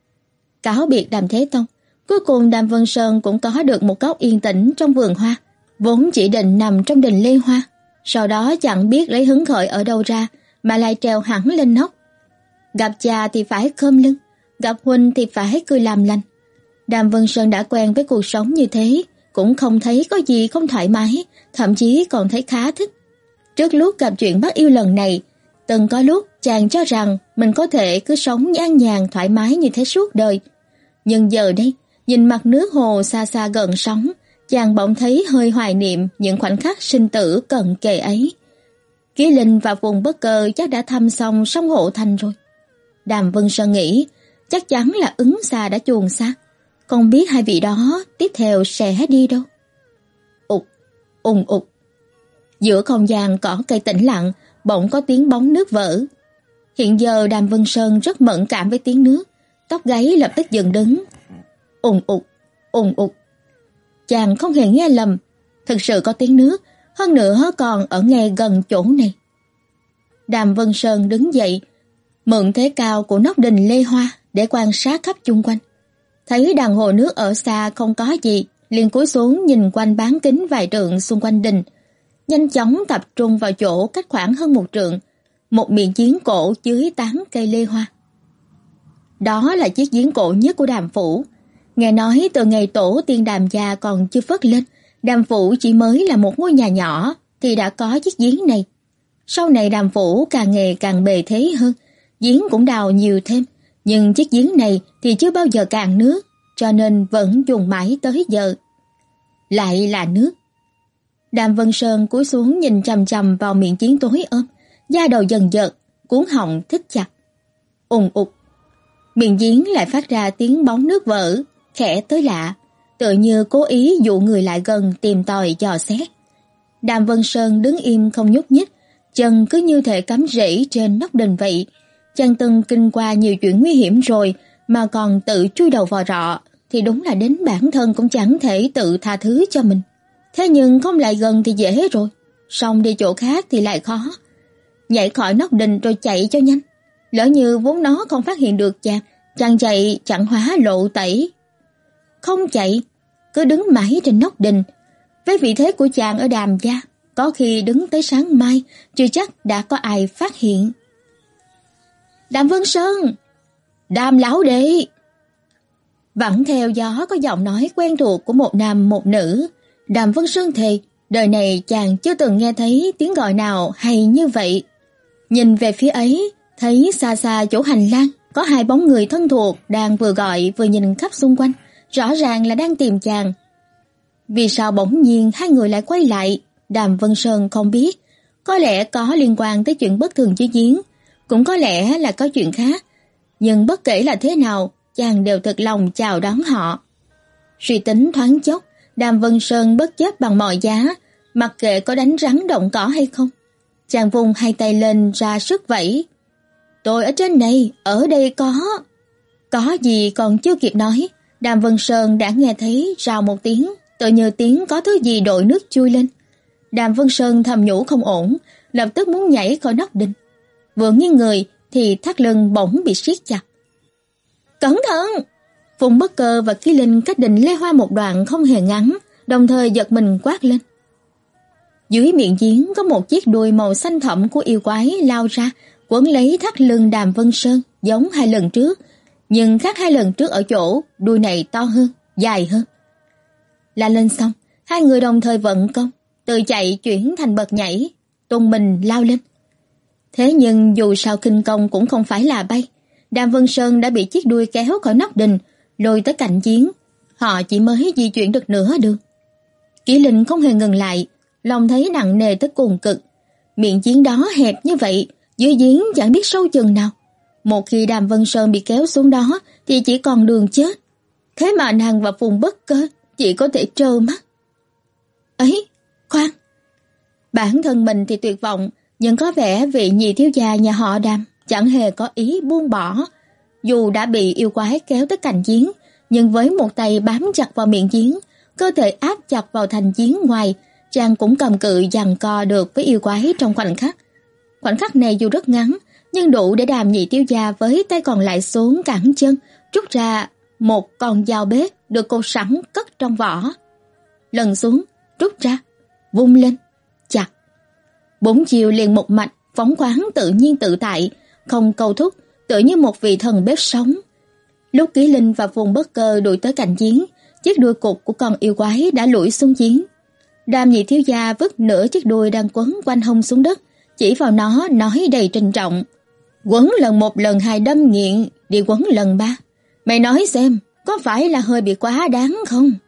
Cáo biệt Đàm Thế Tông, cuối cùng Đàm Vân Sơn cũng có được một góc yên tĩnh trong vườn hoa, vốn chỉ định nằm trong đình lê hoa, sau đó chẳng biết lấy hứng khởi ở đâu ra mà lại trèo hẳn lên nóc. Gặp cha thì phải khom lưng, gặp huynh thì phải cười làm lành. Đàm Vân Sơn đã quen với cuộc sống như thế, cũng không thấy có gì không thoải mái, thậm chí còn thấy khá thích. Trước lúc gặp chuyện bắt yêu lần này, từng có lúc chàng cho rằng mình có thể cứ sống an nhàn thoải mái như thế suốt đời. Nhưng giờ đây, nhìn mặt nước hồ xa xa gần sóng, chàng bỗng thấy hơi hoài niệm những khoảnh khắc sinh tử cận kề ấy. Ký Linh và Phùng Bất Cơ chắc đã thăm xong sông Hộ Thành rồi. Đàm Vân Sơn nghĩ, chắc chắn là ứng xa đã chuồn xa. Không biết hai vị đó tiếp theo sẽ đi đâu. Ụt, ùng ụt. Giữa không gian cỏ cây tĩnh lặng, bỗng có tiếng bóng nước vỡ. Hiện giờ Đàm Vân Sơn rất mẫn cảm với tiếng nước, tóc gáy lập tức dựng đứng. Ùng ục, ùng ục. Chàng không hề nghe lầm, thực sự có tiếng nước, hơn nữa còn ở ngay gần chỗ này. Đàm Vân Sơn đứng dậy, mượn thế cao của nóc đình Lê Hoa để quan sát khắp chung quanh. Thấy đàn hồ nước ở xa không có gì, liền cúi xuống nhìn quanh bán kính vài trượng xung quanh đình, nhanh chóng tập trung vào chỗ cách khoảng hơn một trượng, một miệng giếng cổ dưới tán cây lê hoa. Đó là chiếc giếng cổ nhất của Đàm phủ. Nghe nói từ ngày tổ tiên Đàm gia còn chưa phất lên, Đàm phủ chỉ mới là một ngôi nhà nhỏ thì đã có chiếc giếng này. Sau này Đàm phủ càng ngày càng bề thế hơn, giếng cũng đào nhiều thêm, nhưng chiếc giếng này thì chưa bao giờ cạn nước, cho nên vẫn dùng mãi tới giờ. Lại là nước. Đàm Vân Sơn cúi xuống nhìn chằm chằm vào miệng giếng tối ôm, da đầu dần dật, cuống họng thít chặt. Ùng ục. Miệng giếng lại phát ra tiếng bóng nước vỡ, khẽ tới lạ, tựa như cố ý dụ người lại gần tìm tòi dò xét. Đàm Vân Sơn đứng im không nhúc nhích, chân cứ như thể cắm rễ trên nóc đình vậy. Chàng từng kinh qua nhiều chuyện nguy hiểm rồi mà còn tự chui đầu vào rọ, thì đúng là đến bản thân cũng chẳng thể tự tha thứ cho mình. Thế nhưng không lại gần thì dễ rồi, xong đi chỗ khác thì lại khó. Nhảy khỏi nóc đình rồi chạy cho nhanh. Lỡ như vốn nó không phát hiện được chàng, chàng chạy chẳng hóa lộ tẩy. Không chạy, cứ đứng mãi trên nóc đình. Với vị thế của chàng ở Đàm gia, có khi đứng tới sáng mai, chưa chắc đã có ai phát hiện. Đàm Vân Sơn! Đàm lão đệ! Vẳng theo gió có giọng nói quen thuộc của một nam một nữ. Đàm Vân Sơn thề, đời này chàng chưa từng nghe thấy tiếng gọi nào hay như vậy. Nhìn về phía ấy, thấy xa xa chỗ hành lang, có hai bóng người thân thuộc đang vừa gọi vừa nhìn khắp xung quanh, rõ ràng là đang tìm chàng. Vì sao bỗng nhiên hai người lại quay lại, Đàm Vân Sơn không biết. Có lẽ có liên quan tới chuyện bất thường dưới giếng, cũng có lẽ là có chuyện khác. Nhưng bất kể là thế nào, chàng đều thật lòng chào đón họ. Suy tính thoáng chốc, Đàm Vân Sơn bất chấp bằng mọi giá, mặc kệ có đánh rắn động cỏ hay không. Chàng vùng hai tay lên ra sức vẫy. Tôi ở trên này, ở đây có... Có gì còn chưa kịp nói, Đàm Vân Sơn đã nghe thấy rào một tiếng, tự như tiếng có thứ gì đội nước chui lên. Đàm Vân Sơn thầm nhủ không ổn, lập tức muốn nhảy khỏi nóc đình. Vừa nghiêng người thì thắt lưng bỗng bị siết chặt. Cẩn thận! Phùng Bất Cơ và Ký Linh cách đình Lê Hoa một đoạn không hề ngắn, đồng thời giật mình quát lên. Dưới miệng giếng có một chiếc đuôi màu xanh thẫm của yêu quái lao ra, quấn lấy thắt lưng Đàm Vân Sơn giống hai lần trước, nhưng khác hai lần trước ở chỗ đuôi này to hơn, dài hơn. La lên xong, hai người đồng thời vận công, từ chạy chuyển thành bật nhảy, tung mình lao lên. Thế nhưng dù sao kinh công cũng không phải là bay, Đàm Vân Sơn đã bị chiếc đuôi kéo khỏi nóc đình, lôi tới cạnh giếng. Họ chỉ mới di chuyển được nửa đường. Kỷ Linh không hề ngừng lại, lòng thấy nặng nề tới cùng cực. Miệng giếng đó hẹp như vậy, dưới giếng chẳng biết sâu chừng nào. Một khi Đàm Vân Sơn bị kéo xuống đó thì chỉ còn đường chết. Thế mà nàng và Phùng Bất Cơ chỉ có thể trơ mắt. Ấy, khoan! Bản thân mình thì tuyệt vọng, nhưng có vẻ vị nhị thiếu gia nhà họ Đàm chẳng hề có ý buông bỏ. Dù đã bị yêu quái kéo tới cạnh giếng, nhưng với một tay bám chặt vào miệng giếng, cơ thể áp chặt vào thành giếng ngoài, chàng cũng cầm cự giằng co được với yêu quái trong khoảnh khắc. Khoảnh khắc này dù rất ngắn, nhưng đủ để Đàm nhị thiếu gia với tay còn lại xuống cẳng chân, rút ra một con dao bếp được cột sẵn cất trong vỏ. Lần xuống, rút ra, vung lên, chặt. Bốn chiều liền một mạch, phóng khoáng tự nhiên tự tại, không câu thúc, tựa như một vị thần bếp sống. Lúc Kỷ Linh và Phùng Bất Cơ đuổi tới cạnh giếng, chiếc đuôi cục của con yêu quái đã lủi xuống giếng. Đàm nhị thiếu gia vứt nửa chiếc đuôi đang quấn quanh hông xuống đất, chỉ vào nó nói đầy trinh trọng. Quấn lần một lần hai đâm nghiện, đi quấn lần ba. Mày nói xem, có phải là hơi bị quá đáng không?